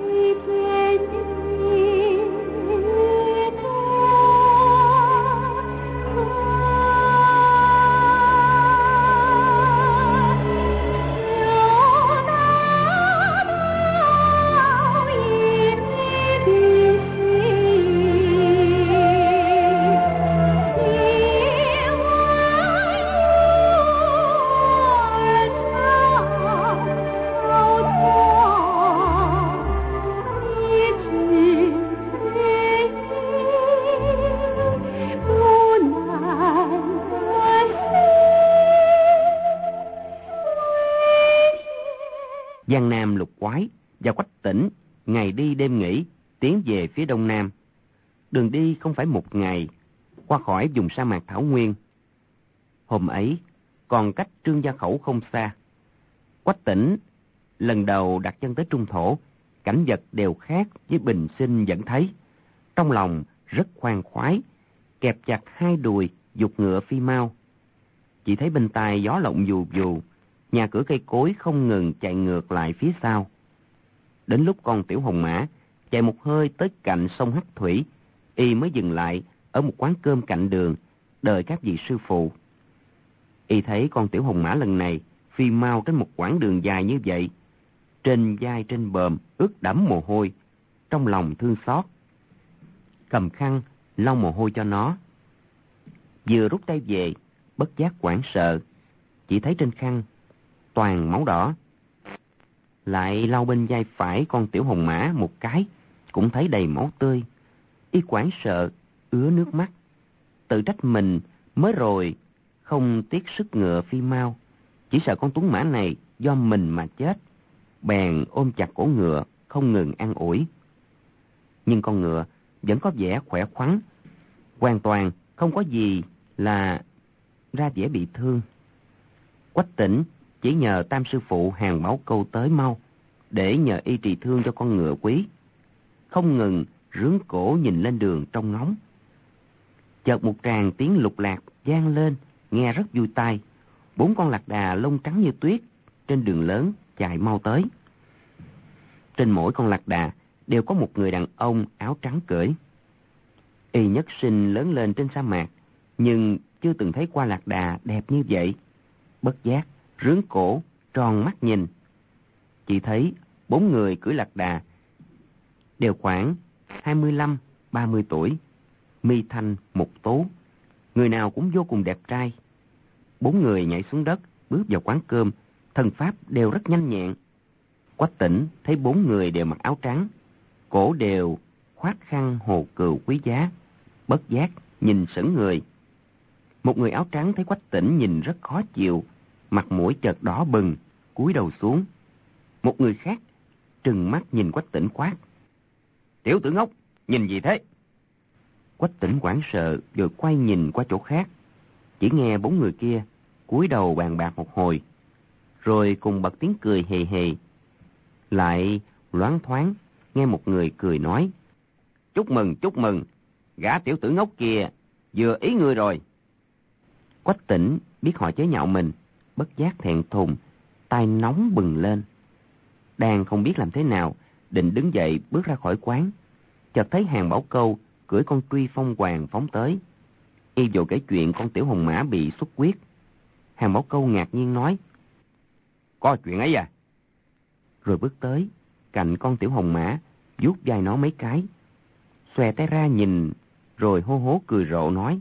Giang Nam Lục Quái và Quách Tỉnh ngày đi đêm nghỉ tiến về phía đông nam. Đường đi không phải một ngày, qua khỏi vùng sa mạc thảo nguyên. Hôm ấy còn cách Trương Gia Khẩu không xa. Quách Tỉnh lần đầu đặt chân tới Trung Thổ, cảnh vật đều khác với bình sinh vẫn thấy. Trong lòng rất khoan khoái, kẹp chặt hai đùi giục ngựa phi mau. Chỉ thấy bên tai gió lộng vù vù, nhà cửa cây cối không ngừng chạy ngược lại phía sau. Đến lúc con Tiểu Hồng Mã chạy một hơi tới cạnh sông Hắc Thủy, y mới dừng lại ở một quán cơm cạnh đường, đợi các vị sư phụ. Y thấy con Tiểu Hồng Mã lần này phi mau trên một quãng đường dài như vậy, trên vai trên bờm ướt đẫm mồ hôi, trong lòng thương xót, cầm khăn lau mồ hôi cho nó. Vừa rút tay về, bất giác hoảng sợ, chỉ thấy trên khăn toàn máu đỏ. Lại lau bên vai phải con Tiểu Hồng Mã một cái, cũng thấy đầy máu tươi. Y hoảng sợ, ứa nước mắt, tự trách mình mới rồi không tiếc sức ngựa phi mau, chỉ sợ con tuấn mã này do mình mà chết, bèn ôm chặt cổ ngựa không ngừng an ủi. Nhưng con ngựa vẫn có vẻ khỏe khoắn, hoàn toàn không có gì là ra vẻ bị thương. Quách Tỉnh chỉ nhờ Tam sư phụ Hàn Bảo Câu tới mau, để nhờ y trị thương cho con ngựa quý. Không ngừng rướn cổ nhìn lên đường trông ngóng. Chợt một tràng tiếng lục lạc vang lên, nghe rất vui tai. Bốn con lạc đà lông trắng như tuyết trên đường lớn chạy mau tới. Trên mỗi con lạc đà đều có một người đàn ông áo trắng cưỡi. Y nhất sinh lớn lên trên sa mạc, nhưng chưa từng thấy qua lạc đà đẹp như vậy. Bất giác rướn cổ tròn mắt nhìn, chỉ thấy bốn người cưỡi lạc đà đều khoảng hai mươi lăm ba mươi tuổi, mi thanh mục tú, người nào cũng vô cùng đẹp trai. Bốn người nhảy xuống đất, bước vào quán cơm, thân pháp đều rất nhanh nhẹn. Quách Tỉnh thấy bốn người đều mặc áo trắng, cổ đều khoác khăn hồ cừu quý giá, bất giác nhìn sững người. Một người áo trắng thấy Quách Tỉnh nhìn rất khó chịu, mặt mũi chợt đỏ bừng, cúi đầu xuống. Một người khác trừng mắt nhìn Quách Tỉnh quát: "Tiểu tử ngốc, nhìn gì thế?" Quách Tỉnh hoảng sợ rồi quay nhìn qua chỗ khác, chỉ nghe bốn người kia cúi đầu bàn bạc một hồi, rồi cùng bật tiếng cười hề hề. Lại loáng thoáng nghe một người cười nói: "Chúc mừng, chúc mừng, gã tiểu tử ngốc kia vừa ý ngươi rồi." Quách Tỉnh biết họ chế nhạo mình, bất giác thẹn thùng, tai nóng bừng lên. Đang không biết làm thế nào, định đứng dậy bước ra khỏi quán, chợt thấy Hàn Bảo Câu cưỡi con Truy Phong Hoàng phóng tới. Y vội kể chuyện con tiểu hồng mã bị xuất huyết. Hàn Bảo Câu ngạc nhiên nói: "Có chuyện ấy à?" Rồi bước tới cạnh con tiểu hồng mã, vuốt vai nó mấy cái, xòe tay ra nhìn, rồi hô hố cười rộ nói: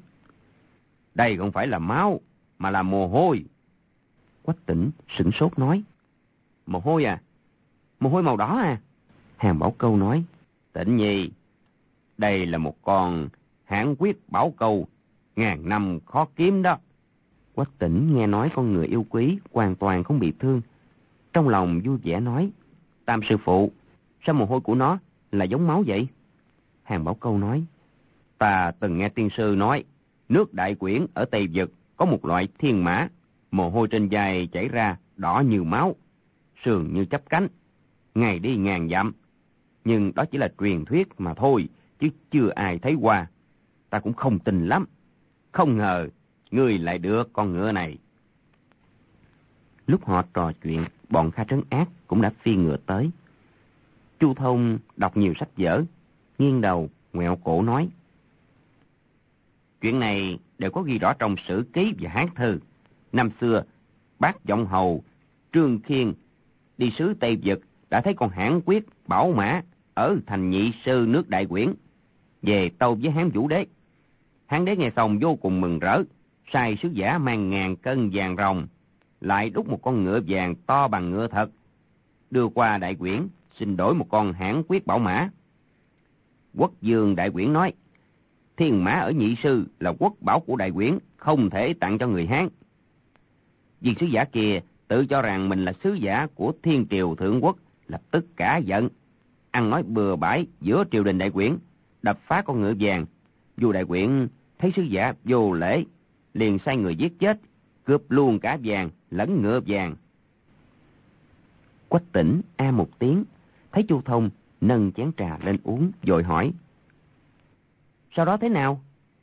"Đây không phải là máu, mà là mồ hôi." Quách Tỉnh sửng sốt nói: "Mồ hôi à? Mồ hôi màu đỏ à?" Hàn Bảo Câu nói: "Tỉnh nhi, đây là một con hãn quyết bảo câu, ngàn năm khó kiếm đó." Quách Tỉnh nghe nói con người yêu quý hoàn toàn không bị thương, trong lòng vui vẻ nói: "Tam sư phụ, sao mồ hôi của nó là giống máu vậy?" Hàn Bảo Câu nói: "Ta từng nghe tiên sư nói, nước Đại Quyển ở Tây Vực có một loại thiên mã, mồ hôi trên vai chảy ra đỏ như máu, sườn như chắp cánh, ngày đi ngàn dặm. Nhưng đó chỉ là truyền thuyết mà thôi, chứ chưa ai thấy qua. Ta cũng không tin lắm. Không ngờ ngươi lại được con ngựa này." Lúc họ trò chuyện, bọn Kha Trấn Ác cũng đã phi ngựa tới. Chu Thông đọc nhiều sách vở, nghiêng đầu ngoẹo cổ nói: "Chuyện này đều có ghi rõ trong Sử Ký và Hán Thư. Năm xưa, bác Vọng Hầu Trương Khiên đi sứ Tây Vực đã thấy con hãn quyết bảo mã ở thành Nhị Sư nước Đại Quyển, về tâu với Hán Vũ Đế. Hán Đế nghe xong vô cùng mừng rỡ, sai sứ giả mang ngàn cân vàng ròng, lại đúc một con ngựa vàng to bằng ngựa thật, đưa qua Đại Quyển xin đổi một con hãn quyết bảo mã. Quốc vương Đại Quyển nói: thiên mã ở Nhị Sư là quốc bảo của Đại Quyển, không thể tặng cho người Hán. Viên sứ giả kia tự cho rằng mình là sứ giả của Thiên Triều Thượng Quốc, lập tức cả giận, ăn nói bừa bãi giữa triều đình Đại Quyển, đập phá con ngựa vàng. Vua Đại Quyển thấy sứ giả vô lễ, liền sai người giết chết, cướp luôn cả vàng lẫn ngựa vàng. Quách Tỉnh a một tiếng, thấy Chu Thông nâng chén trà lên uống, vội hỏi: "Sau đó thế nào?"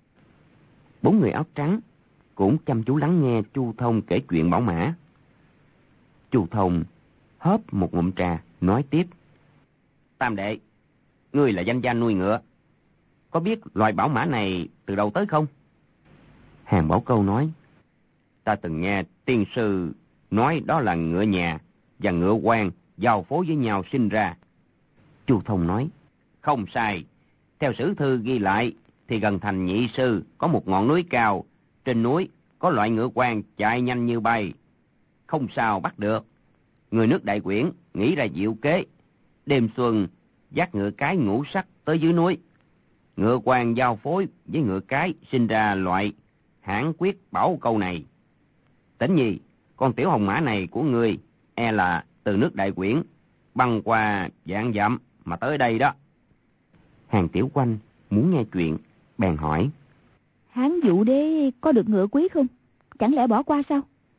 Bốn người áo trắng cũng chăm chú lắng nghe Chu Thông kể chuyện bảo mã. Chu Thông hớp một ngụm trà, nói tiếp: "Tam đệ, ngươi là danh gia nuôi ngựa, có biết loài bảo mã này từ đâu tới không?" Hàn Bảo Câu nói: "Ta từng nghe tiên sư nói đó là ngựa nhà và ngựa quan giao phối với nhau sinh ra." Chu Thông nói: "Không sai. Theo sử thư ghi lại thì gần thành Nhị Sư có một ngọn núi cao, trên núi có loại ngựa quan chạy nhanh như bay, không sao bắt được. Người nước Đại Quyển nghĩ ra diệu kế, đêm xuân dắt ngựa cái ngũ sắc tới dưới núi. Ngựa quan giao phối với ngựa cái sinh ra loại hãn quyết bảo câu này. Tỉnh nhi, con tiểu hồng mã này của ngươi e là từ nước Đại Quyển băng qua vạn dặm mà tới đây đó." Hàn Tiểu Quanh muốn nghe chuyện, bèn hỏi: Hán Vũ Đế có được ngựa quý không? Chẳng lẽ bỏ qua sao?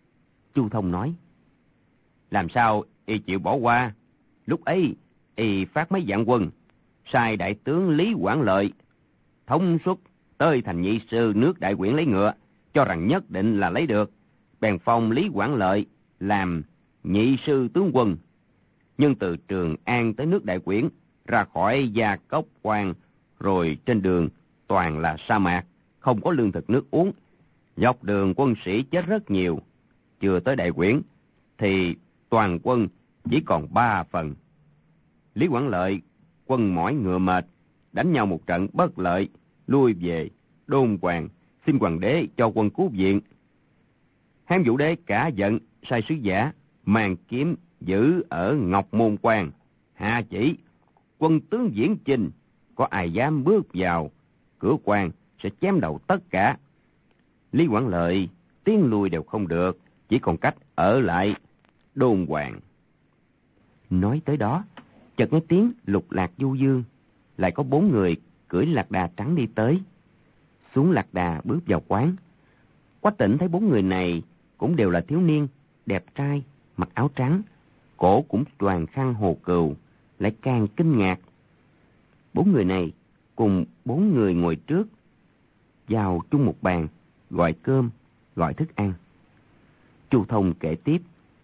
Chu Thông nói. Làm sao y chịu bỏ qua? Lúc ấy y phát mấy vạn quân, sai đại tướng Lý Quảng Lợi thống suất tới thành nhị sư nước Đại Quyển lấy ngựa, cho rằng nhất định là lấy được, bèn phong Lý Quảng Lợi làm nhị sư tướng quân. Nhưng từ Trường An tới nước Đại Quyển, ra khỏi Gia Cốc Quan, rồi trên đường toàn là sa mạc, không có lương thực nước uống. Dọc đường quân sĩ chết rất nhiều. Chưa tới Đại Quyển thì toàn quân chỉ còn ba phần. Lý Quảng Lợi quân mỏi ngựa mệt, đánh nhau một trận bất lợi, lui về Đôn Hoàng, xin hoàng đế cho quân cứu viện. Hán Vũ Đế cả giận, sai sứ giả mang kiếm giữ ở Ngọc Môn Quan, hạ chỉ quân tướng Diễn Chinh, có ai dám bước vào cửa quan sẽ chém đầu tất cả. Lý Quảng Lợi tiến lui đều không được, chỉ còn cách ở lại Đôn Hoàng. Nói tới đó, chợt nghe tiếng lục lạc du dương, lại có bốn người cưỡi lạc đà trắng đi tới. Xuống lạc đà bước vào quán. Quách Tĩnh thấy bốn người này cũng đều là thiếu niên, đẹp trai, mặc áo trắng, cổ cũng choàng khăn hồ cừu, lại càng kinh ngạc. Bốn người này cùng bốn người ngồi trước, vào chung một bàn, gọi cơm, gọi thức ăn. Chu Thông kể tiếp.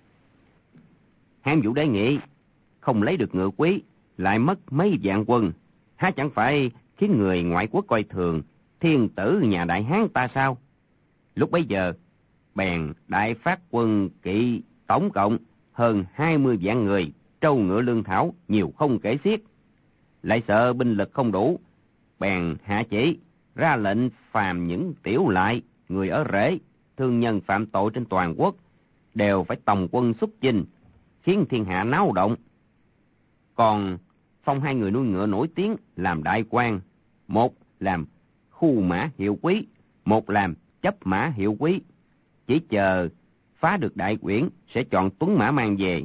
Hán Vũ Đế nghĩ không lấy được ngựa quý, lại mất mấy vạn quân, há chẳng phải khiến người ngoại quốc coi thường thiên tử nhà Đại Hán ta sao? Lúc bấy giờ bèn đại phát quân kỵ tổng cộng hơn hai mươi vạn người, trâu ngựa lương thảo nhiều không kể xiết. Lại sợ binh lực không đủ, bèn hạ chỉ ra lệnh phàm những tiểu lại, người ở rễ, thương nhân phạm tội trên toàn quốc đều phải tòng quân xuất chinh, khiến thiên hạ náo động. Còn phong hai người nuôi ngựa nổi tiếng làm đại quan, một làm khu mã hiệu quý, một làm chấp mã hiệu quý. Chỉ chờ phá được Đại Quyển sẽ chọn tuấn mã mang về.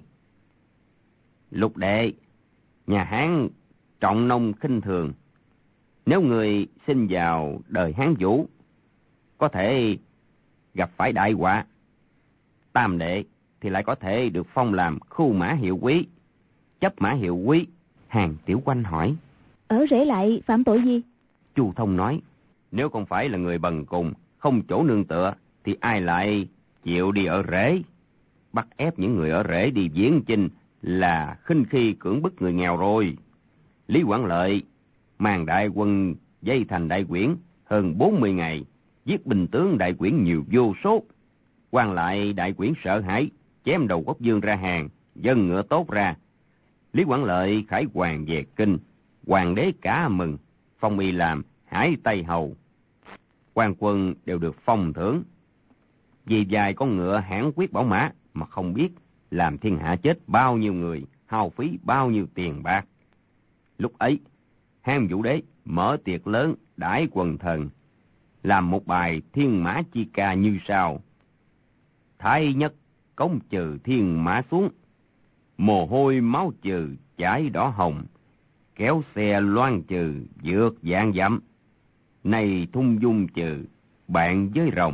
Lục đệ, nhà Hán trọng nông khinh thường, nếu người sinh vào đời Hán Vũ có thể gặp phải đại họa. Tam đệ thì lại có thể được phong làm khu mã hiệu quý, chấp mã hiệu quý. Hàng Tiểu Quanh hỏi. Ở rễ lại phạm tội gì? Chu Thông nói. Nếu không phải là người bần cùng, không chỗ nương tựa, thì ai lại chịu đi ở rễ? Bắt ép những người ở rễ đi viếng chinh là khinh khi cưỡng bức người nghèo rồi. Lý Quảng Lợi mang đại quân dây thành Đại Quyển hơn bốn mươi ngày, giết binh tướng Đại Quyển nhiều vô số. Quan lại Đại Quyển sợ hãi, chém đầu Quốc Dương ra hàng, dân ngựa tốt ra. Lý Quảng Lợi khải hoàng về kinh, hoàng đế cả mừng, phong y làm Hải Tây Hầu. Quan quân đều được phong thưởng. Vì vài con ngựa hãn quyết bảo mã mà không biết làm thiên hạ chết bao nhiêu người, hao phí bao nhiêu tiền bạc. Lúc ấy, Hán Vũ Đế mở tiệc lớn đãi quần thần, làm một bài thiên mã chi ca như sau. Thái nhất cống trừ thiên mã xuống, mồ hôi máu trừ chải đỏ hồng, kéo xe loan trừ vượt vạn dặm, này thung dung trừ bạn với rồng.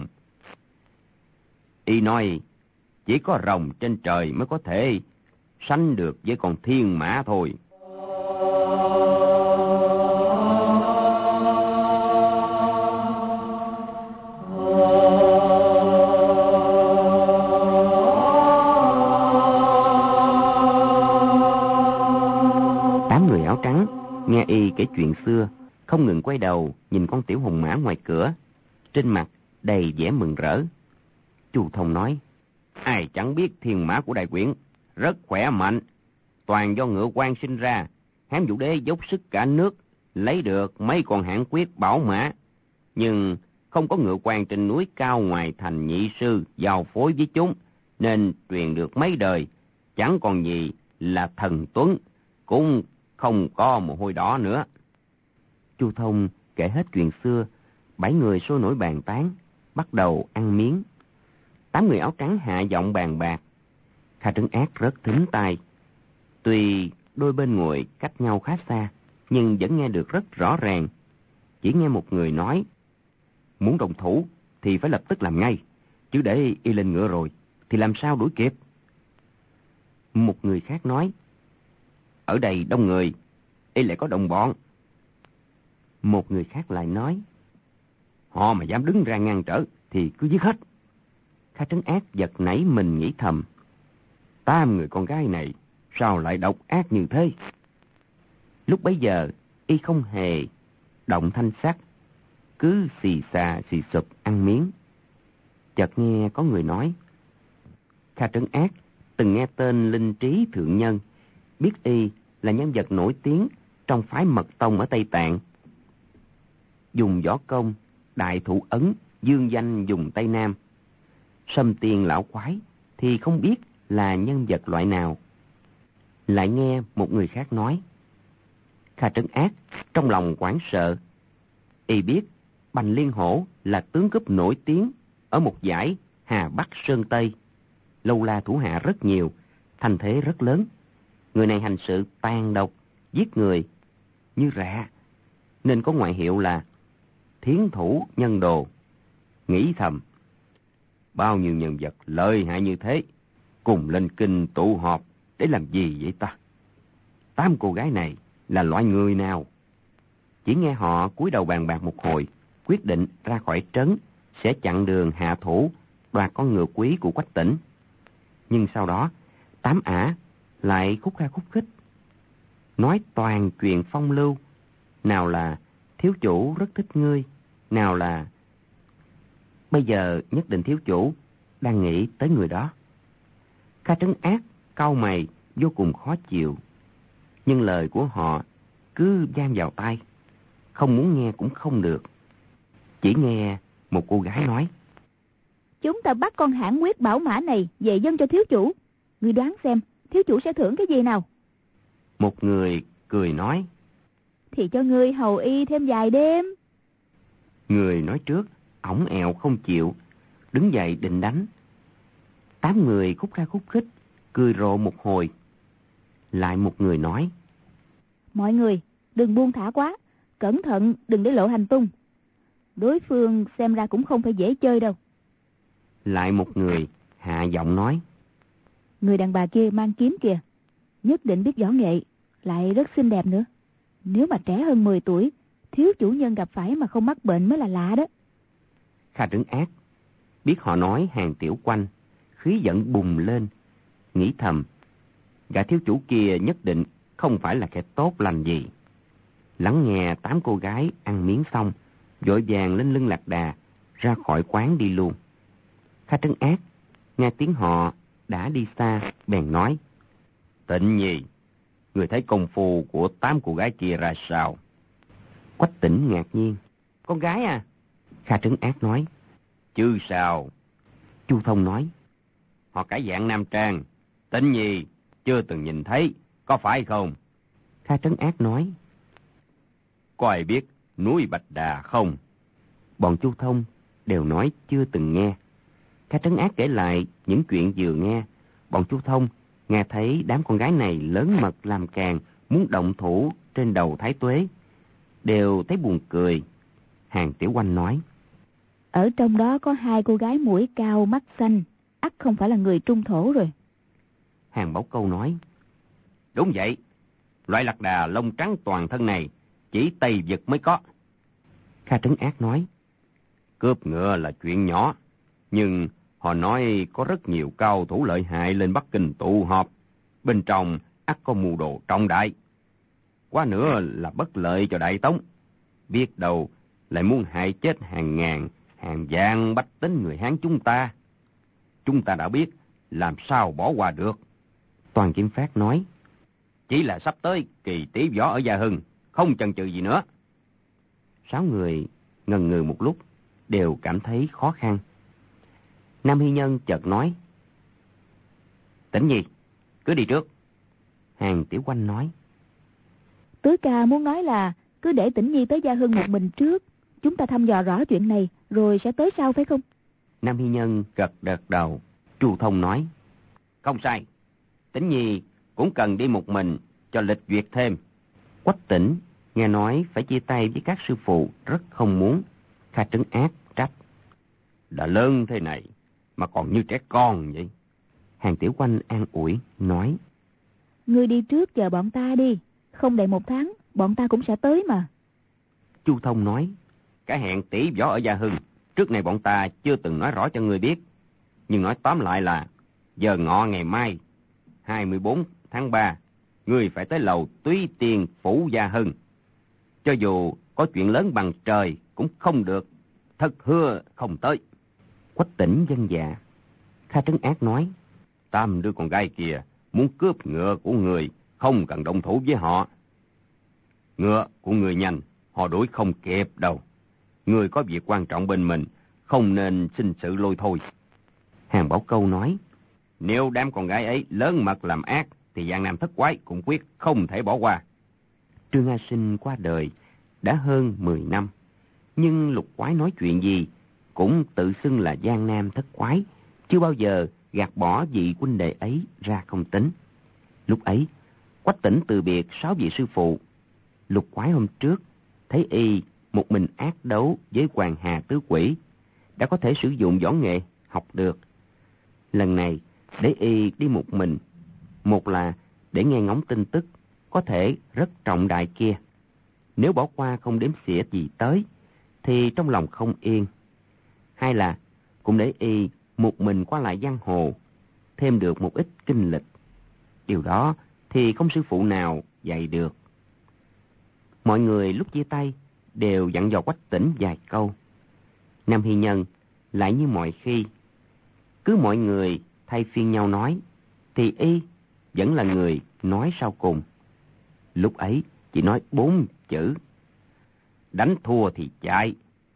Y nói chỉ có rồng trên trời mới có thể sánh được với con thiên mã thôi. Tám người áo trắng nghe y kể chuyện xưa, không ngừng quay đầu nhìn con tiểu hồng mã ngoài cửa, trên mặt đầy vẻ mừng rỡ. Chu Thông nói. Ai chẳng biết thiên mã của Đại Quyển rất khỏe mạnh, toàn do ngựa quan sinh ra. Hán Vũ Đế dốc sức cả nước lấy được mấy con hãn quyết bảo mã, nhưng không có ngựa quan trên núi cao ngoài thành nhị sư giao phối với chúng, nên truyền được mấy đời chẳng còn gì là thần tuấn, cũng không có mồ hôi đỏ nữa. Chu Thông kể hết chuyện xưa, bảy người sôi nổi bàn tán, bắt đầu ăn miếng. Tám người áo trắng hạ giọng bàn bạc. Kha Trấn Ác rất thính tai. Tuy đôi bên ngồi cách nhau khá xa, nhưng vẫn nghe được rất rõ ràng. Chỉ nghe một người nói, muốn đồng thủ thì phải lập tức làm ngay, chứ để y lên ngựa rồi, thì làm sao đuổi kịp? Một người khác nói, ở đây đông người, y lại có đồng bọn. Một người khác lại nói, họ mà dám đứng ra ngăn trở thì cứ giết hết. Kha Trấn Ác giật nảy mình nghĩ thầm, tám người con gái này sao lại độc ác như thế? Lúc bấy giờ y không hề động thanh sắc, cứ xì xà xì sụp ăn miếng. Chợt nghe có người nói, Kha Trấn Ác từng nghe tên Linh Trí Thượng Nhân, biết y là nhân vật nổi tiếng trong phái Mật Tông ở Tây Tạng. Dùng võ công, đại thủ ấn, dương danh dùng Tây Nam. Sâm Tiên lão quái thì không biết là nhân vật loại nào. Lại nghe một người khác nói, Kha Trấn Ác trong lòng hoảng sợ. Y biết Bành Liên Hổ là tướng cướp nổi tiếng ở một dải Hà Bắc Sơn Tây. Lâu la thủ hạ rất nhiều, thành thế rất lớn. Người này hành sự tàn độc, giết người như rạ, nên có ngoại hiệu là Thiến Thủ Nhân Đồ. Nghĩ thầm, bao nhiêu nhân vật lợi hại như thế, cùng lên kinh tụ họp để làm gì vậy ta? Tám cô gái này là loại người nào? Chỉ nghe họ cúi đầu bàn bạc một hồi, quyết định ra khỏi trấn sẽ chặn đường hạ thủ đoạt con ngựa quý của Quách Tỉnh. Nhưng sau đó Tám Ả lại khúc kha khúc khích, nói toàn chuyện phong lưu, nào là thiếu chủ rất thích ngươi, nào là bây giờ nhất định thiếu chủ đang nghĩ tới người đó. Kha Trấn Ác cau mày vô cùng khó chịu, nhưng lời của họ cứ giam vào tai, không muốn nghe cũng không được. Chỉ nghe một cô gái nói, chúng ta bắt con hãn quyết bảo mã này về dâng cho thiếu chủ. Ngươi đoán xem thiếu chủ sẽ thưởng cái gì nào? Một người cười nói, thì cho ngươi hầu y thêm vài đêm. Người nói trước ổng ẹo không chịu, đứng dậy định đánh. Tám người khúc ra khúc khích, cười rộ một hồi. Lại một người nói, mọi người đừng buông thả quá, cẩn thận đừng để lộ hành tung. Đối phương xem ra cũng không phải dễ chơi đâu. Lại một người hạ giọng nói, người đàn bà kia mang kiếm kìa, nhất định biết võ nghệ, lại rất xinh đẹp nữa. Nếu mà trẻ hơn mười tuổi, thiếu chủ nhân gặp phải mà không mắc bệnh mới là lạ đó. Kha Trấn Ác biết họ nói Hàng Tiểu Quanh, khí giận bùng lên, nghĩ thầm, gã thiếu chủ kia nhất định không phải là kẻ tốt lành gì. Lắng nghe tám cô gái ăn miếng xong, vội vàng lên lưng lạc đà ra khỏi quán đi luôn. Kha Trấn Ác nghe tiếng họ đã đi xa, bèn nói, Tịnh Nhi, người thấy công phu của tám cô gái kia ra sao? Quách Tỉnh ngạc nhiên, con gái à? Kha Trấn Ác nói, chứ sao? Chu Thông nói, họ cả dạng nam trang, Tịnh Nhi chưa từng nhìn thấy, có phải không? Kha Trấn Ác nói, có ai biết núi Bạch Đà không? Bọn Chu Thông đều nói chưa từng nghe. Kha Trấn Ác kể lại những chuyện vừa nghe. Bọn Chu Thông nghe thấy đám con gái này lớn mật làm càng, muốn động thủ trên đầu Thái Tuế, đều thấy buồn cười. Hàng Tiểu Quanh nói, ở trong đó có hai cô gái mũi cao mắt xanh, ắt không phải là người Trung Thổ rồi. Hàng Bảo Câu nói, đúng vậy, loại lạc đà lông trắng toàn thân này chỉ Tây Vực mới có. Kha Trấn Ác nói, cướp ngựa là chuyện nhỏ, nhưng họ nói có rất nhiều cao thủ lợi hại lên Bắc Kinh tụ họp, bên trong ắt có mưu đồ trọng đại. Quá nữa là bất lợi cho Đại Tống, biết đâu lại muốn hại chết hàng ngàn, hàng vạn bách tính người Hán chúng ta. Chúng ta đã biết, làm sao bỏ qua được. Toàn Kim Phát nói, chỉ là sắp tới kỳ tỷ võ ở Gia Hưng, không chần chừ gì nữa. Sáu người ngần ngừ một lúc, đều cảm thấy khó khăn. Nam Hy Nhân chợt nói, Tĩnh Nhi, cứ đi trước. Hàng Tiểu Quanh nói, Tứ ca muốn nói là cứ để Tĩnh Nhi tới Gia Hưng một mình trước, chúng ta thăm dò rõ chuyện này rồi sẽ tới sau phải không? Nam Hy Nhân gật gật đầu. Chu Thông nói, không sai, Tĩnh Nhi cũng cần đi một mình cho lịch duyệt thêm. Quách Tỉnh nghe nói phải chia tay với các sư phụ, rất không muốn. Kha Trấn Ác trách, đã lớn thế này, mà còn như trẻ con vậy. Hàng Tiểu Quanh an ủi, nói. Ngươi đi trước chờ bọn ta đi. Không đầy một tháng, bọn ta cũng sẽ tới mà. Chu Thông nói. Cái hẹn tỷ võ ở Gia Hưng, trước này bọn ta chưa từng nói rõ cho ngươi biết. Nhưng nói tóm lại là, giờ ngọ ngày mai, hai mươi bốn tháng ba, ngươi phải tới lầu Túy Tiên Phủ Gia Hưng. Cho dù có chuyện lớn bằng trời cũng không được, thật hứa không tới. Quách Tỉnh vâng dạ. Kha Trấn Ác nói. Tam đứa con gái kia muốn cướp ngựa của người, không cần động thủ với họ. Ngựa của người nhanh, họ đuổi không kịp đâu. Người có việc quan trọng bên mình, không nên sinh sự lôi thôi. Hàng Bảo Câu nói. Nếu đám con gái ấy lớn mật làm ác, thì Giang Nam Thất Quái cũng quyết không thể bỏ qua. Trương A Sinh qua đời đã hơn mười năm, nhưng Lục Quái nói chuyện gì cũng tự xưng là Giang Nam Thất Quái, chưa bao giờ gạt bỏ vị huynh đệ ấy ra không tính. Lúc ấy, Quách Tỉnh từ biệt sáu vị sư phụ. Lục Quái hôm trước thấy y một mình ác đấu với Hoàng Hà Tứ Quỷ, đã có thể sử dụng võ nghệ học được. Lần này để y đi một mình, một là để nghe ngóng tin tức có thể rất trọng đại kia. Nếu bỏ qua không đếm xỉa gì tới, thì trong lòng không yên. Hai là cũng để y một mình qua lại giang hồ, thêm được một ít kinh lịch. Điều đó thì không sư phụ nào dạy được. Mọi người lúc chia tay đều dặn dò Quách Tỉnh vài câu. Nam Hy Nhân lại như mọi khi, cứ mọi người thay phiên nhau nói, thì y vẫn là người nói sau cùng. Lúc ấy chỉ nói bốn chữ: đánh thua thì chạy.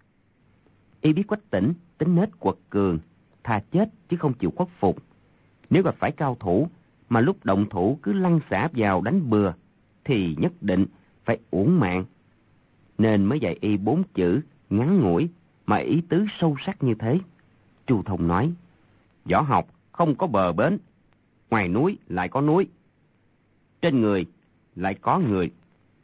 Y biết Quách Tỉnh tính nết quật cường, thà chết chứ không chịu khuất phục. Nếu gặp phải cao thủ mà lúc động thủ cứ lăn xả vào đánh bừa, thì nhất định phải uổng mạng. Nên mới dạy y bốn chữ ngắn ngủi mà ý tứ sâu sắc như thế. Chu Thông nói. Võ học không có bờ bến, ngoài núi lại có núi, trên người lại có người.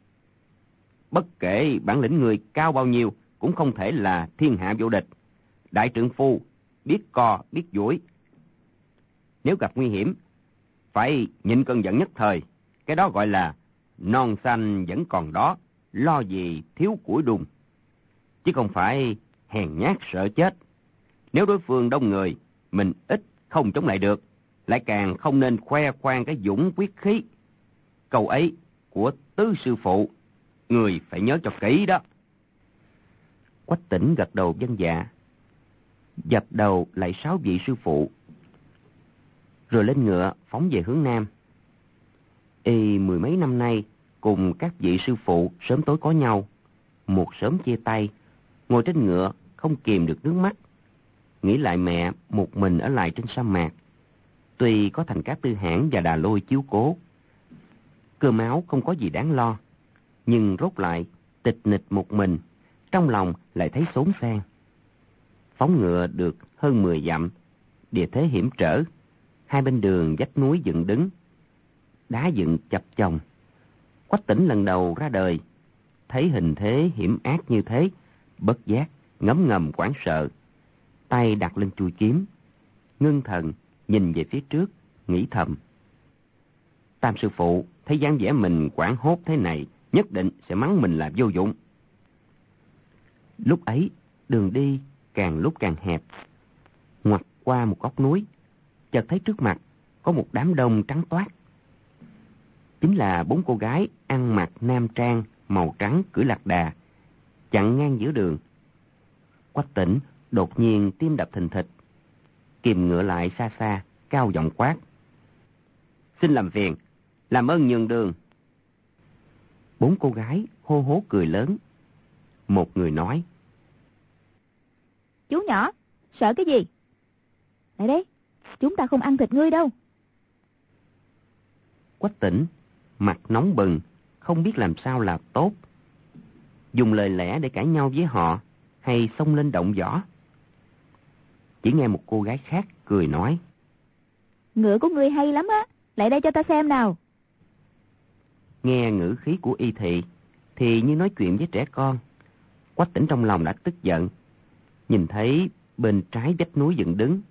Bất kể bản lĩnh người cao bao nhiêu cũng không thể là thiên hạ vô địch. Đại trượng phu biết co biết duỗi. Nếu gặp nguy hiểm phải nhịn cơn giận nhất thời. Cái đó gọi là non xanh vẫn còn đó, lo gì thiếu củi đun. Chứ không phải hèn nhát sợ chết. Nếu đối phương đông người, mình ít không chống lại được, lại càng không nên khoe khoang cái dũng quyết khí. Câu ấy của tứ sư phụ, người phải nhớ cho kỹ đó. Quách Tỉnh gật đầu vâng dạ, dập đầu lại sáu vị sư phụ, rồi lên ngựa phóng về hướng nam. Y mười mấy năm nay cùng các vị sư phụ sớm tối có nhau, một sớm chia tay, ngồi trên ngựa không kìm được nước mắt. Nghĩ lại mẹ một mình ở lại trên sa mạc, tuy có Thành Cát Tư Hãn và Đà Lôi chiếu cố, cơm áo không có gì đáng lo, nhưng rốt lại tịch nịch một mình, trong lòng lại thấy xốn xang. Phóng ngựa được hơn mười dặm, địa thế hiểm trở, hai bên đường vách núi dựng đứng, đá dựng chập chồng. Quách Tỉnh lần đầu ra đời, thấy hình thế hiểm ác như thế, bất giác ngấm ngầm hoảng sợ, tay đặt lên chuôi kiếm, ngưng thần nhìn về phía trước, nghĩ thầm: Tam sư phụ thấy dáng vẻ mình hoảng hốt thế này, nhất định sẽ mắng mình là vô dụng. Lúc ấy đường đi càng lúc càng hẹp, ngoặt qua một góc núi, chợt thấy trước mặt có một đám đông trắng toát. Chính là bốn cô gái ăn mặc nam trang màu trắng cưỡi lạc đà, chặn ngang giữa đường. Quách Tỉnh đột nhiên tim đập thình thịch, kìm ngựa lại xa xa, cao giọng quát: Xin làm phiền, làm ơn nhường đường. Bốn cô gái hô hố cười lớn. Một người nói: Chú nhỏ, sợ cái gì? Lại đây, chúng ta không ăn thịt ngươi đâu. Quách Tỉnh mặt nóng bừng, không biết làm sao là tốt. Dùng lời lẽ để cãi nhau với họ, hay xông lên động võ? Chỉ nghe một cô gái khác cười nói: Ngựa của ngươi hay lắm á, lại đây cho ta xem nào. Nghe ngữ khí của y thị thì như nói chuyện với trẻ con. Quách Tỉnh trong lòng đã tức giận. Nhìn thấy bên trái vách núi dựng đứng,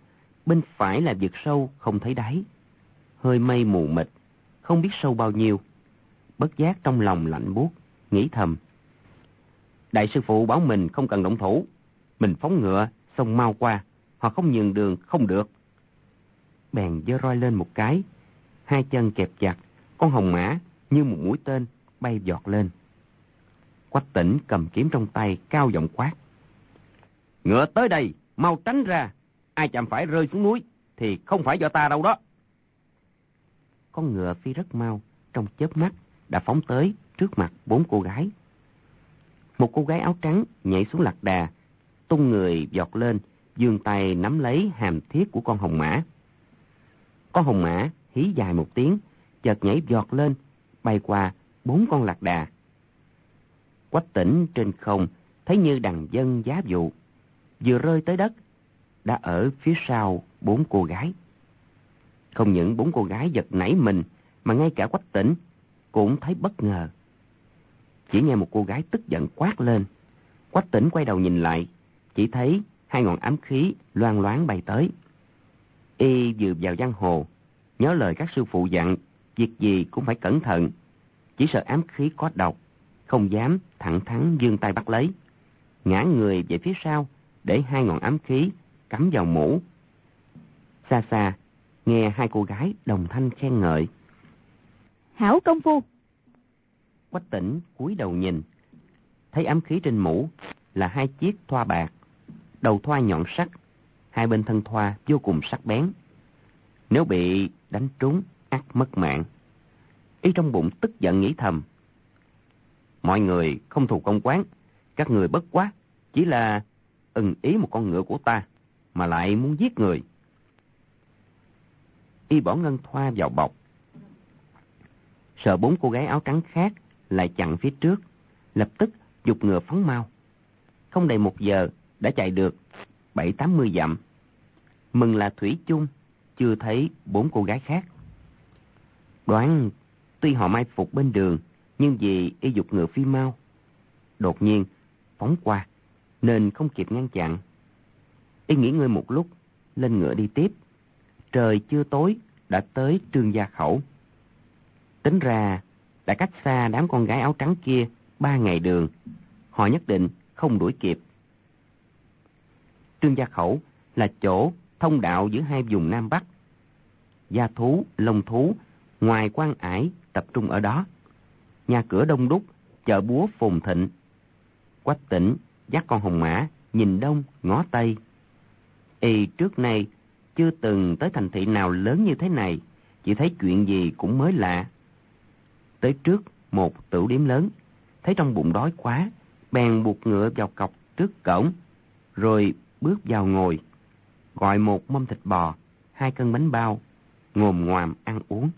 Bên phải là vực sâu không thấy đáy, hơi mây mù mịt, không biết sâu bao nhiêu. Bất giác trong lòng lạnh buốt, nghĩ thầm: đại sư phụ bảo mình không cần động thủ, mình phóng ngựa xông mau qua, họ không nhường đường không được. Bèn giơ roi lên một cái, hai chân kẹp chặt, con hồng mã như một mũi tên bay vọt lên. Quách Tĩnh cầm kiếm trong tay, cao giọng quát: ngựa tới đây, mau tránh ra, ai chạm phải rơi xuống núi thì không phải do ta đâu đó. Con ngựa phi rất mau, trong chớp mắt đã phóng tới trước mặt bốn cô gái. Một cô gái áo trắng nhảy xuống lạc đà, tung người vọt lên, giương tay nắm lấy hàm thiết của con hồng mã. Con hồng mã hí dài một tiếng, chợt nhảy vọt lên, bay qua bốn con lạc đà. Quách Tĩnh trên không thấy như đằng dâng giá vụ, vừa rơi tới đất đã ở phía sau bốn cô gái. Không những bốn cô gái giật nảy mình, mà ngay cả Quách Tĩnh cũng thấy bất ngờ. Chỉ nghe một cô gái tức giận quát lên. Quách Tĩnh quay đầu nhìn lại, chỉ thấy hai ngọn ám khí loang loáng bay tới. Y vừa vào giang hồ, nhớ lời các sư phụ dặn, việc gì cũng phải cẩn thận, chỉ sợ ám khí có độc, không dám thẳng thắn giương tay bắt lấy, ngã người về phía sau để hai ngọn ám khí cắm vào mũ. Xa xa nghe hai cô gái đồng thanh khen ngợi: hảo công phu. Quách Tĩnh cúi đầu nhìn, thấy ám khí trên mũ là hai chiếc thoa bạc, đầu thoa nhọn sắc, hai bên thân thoa vô cùng sắc bén. Nếu bị đánh trúng ắt mất mạng. Y trong bụng tức giận nghĩ thầm: mọi người không thù công quán, các người bất quá chỉ là ưng ý một con ngựa của ta mà lại muốn giết người. Y bỏ ngân thoa vào bọc, sợ bốn cô gái áo trắng khác lại chặn phía trước, lập tức giục ngựa phóng mau. Không đầy một giờ đã chạy được bảy tám mươi dặm. Mừng là thủy chung chưa thấy bốn cô gái khác. Đoán tuy họ mai phục bên đường, nhưng vì y giục ngựa phi mau, đột nhiên phóng qua nên không kịp ngăn chặn. Y nghỉ ngơi một lúc, lên ngựa đi tiếp. Trời chưa tối đã tới Trương Gia Khẩu. Tính ra đã cách xa đám con gái áo trắng kia ba ngày đường, họ nhất định không đuổi kịp. Trương Gia Khẩu là chỗ thông đạo giữa hai vùng Nam Bắc. Gia thú, lông thú, ngoài quan ải tập trung ở đó. Nhà cửa đông đúc, chợ búa phồn thịnh. Quách Tĩnh dắt con hồng mã nhìn đông ngó tây. Y trước nay chưa từng tới thành thị nào lớn như thế này, chỉ thấy chuyện gì cũng mới lạ. Tới trước một tửu điếm lớn, thấy trong bụng đói quá, bèn buộc ngựa vào cọc trước cổng, rồi bước vào ngồi, gọi một mâm thịt bò, hai cân bánh bao, ngồm ngoàm ăn uống.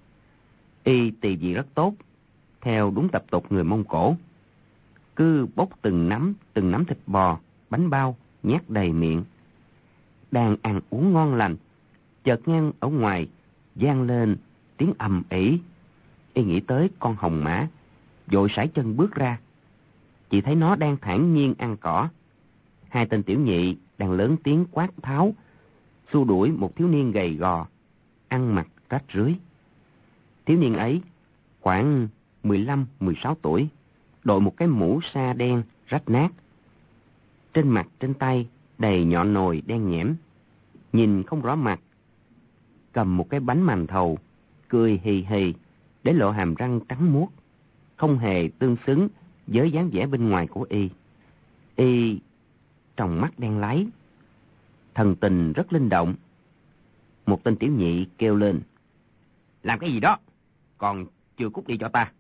Y tỳ vị rất tốt, theo đúng tập tục người Mông Cổ, cứ bốc từng nắm từng nắm thịt bò, bánh bao nhét đầy miệng. Đang ăn uống ngon lành, chợt nghe ở ngoài vang lên tiếng ầm ĩ. Y nghĩ tới con hồng mã, vội sải chân bước ra, chỉ thấy nó đang thản nhiên ăn cỏ. Hai tên tiểu nhị đang lớn tiếng quát tháo, xua đuổi một thiếu niên gầy gò, ăn mặc rách rưới. Thiếu niên ấy khoảng mười lăm mười sáu tuổi, đội một cái mũ sa đen rách nát. Trên mặt trên tay đầy nhọn nồi đen nhẽm, nhìn không rõ mặt. Cầm một cái bánh màn thầu, cười hì hì, để lộ hàm răng trắng muốt, không hề tương xứng với dáng vẻ bên ngoài của y. Y tròng mắt đen láy, thần tình rất linh động. Một tên tiểu nhị kêu lên: làm cái gì đó, còn chưa cút đi cho ta.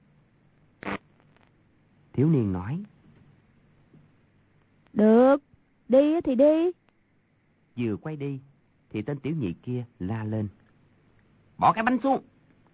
Thiếu niên nói: được, đi thì đi. Vừa quay đi thì tên tiểu nhị kia la lên: bỏ cái bánh xuống.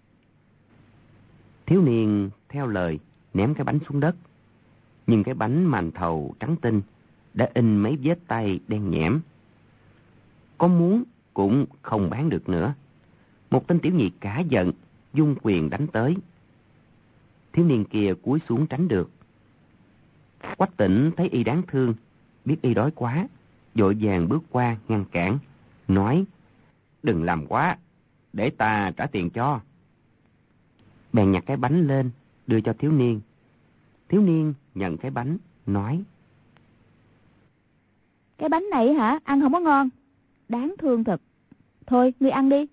Thiếu niên theo lời ném cái bánh xuống đất, nhưng cái bánh màn thầu trắng tinh đã in mấy vết tay đen nhẽm. Có muốn cũng không bán được nữa. Một tên tiểu nhị cả giận, dung quyền đánh tới. Thiếu niên kia cúi xuống tránh được. Quách Tĩnh thấy y đáng thương, biết y đói quá, vội vàng bước qua ngăn cản, nói Đừng làm quá, để ta trả tiền cho. Bèn nhặt cái bánh lên, đưa cho thiếu niên. Thiếu niên nhận cái bánh, nói: Cái bánh này hả, ăn không có ngon, đáng thương thật. Thôi, ngươi ăn đi.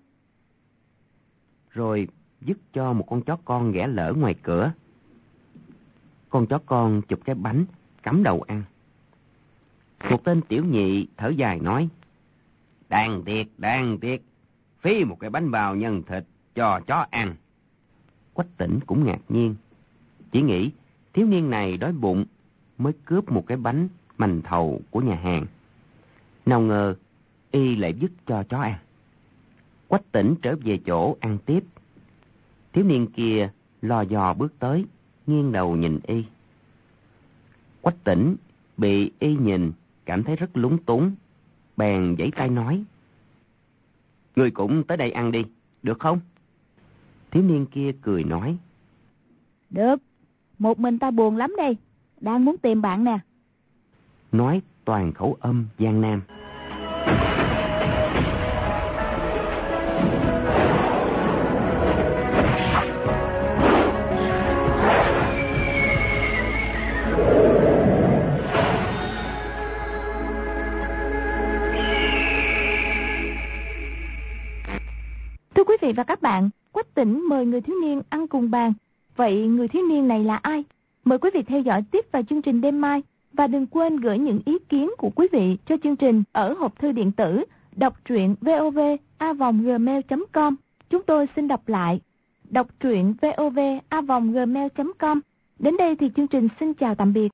Rồi dứt cho một con chó con ghẻ lỡ ngoài cửa. Con chó con chụp cái bánh, cắm đầu ăn. Một tên tiểu nhị thở dài nói: Đáng tiếc, đáng tiếc, phí một cái bánh bao nhân thịt cho chó ăn. Quách Tỉnh cũng ngạc nhiên, chỉ nghĩ thiếu niên này đói bụng mới cướp một cái bánh mành thầu của nhà hàng. Nào ngờ y lại dứt cho chó ăn. Quách Tỉnh trở về chỗ ăn tiếp. Thiếu niên kia lò dò bước tới, nghiêng đầu nhìn y. Quách Tỉnh bị y nhìn, cảm thấy rất lúng túng, bèn giãy tay nói: Ngươi cũng tới đây ăn đi, được không? Thiếu niên kia cười nói: Được, một mình ta buồn lắm đây, đang muốn tìm bạn nè. Nói toàn khẩu âm Giang Nam. Thưa quý vị và các bạn, Quách Tỉnh mời người thiếu niên ăn cùng bàn. Vậy người thiếu niên này là ai? Mời quý vị theo dõi tiếp vào chương trình đêm mai. Và đừng quên gửi những ý kiến của quý vị cho chương trình ở hộp thư điện tử đọc truyện vov a vòng gmail chấm com. Chúng tôi xin đọc lại: đọc truyện vov a vòng gmail chấm com. Đến đây thì chương trình xin chào tạm biệt.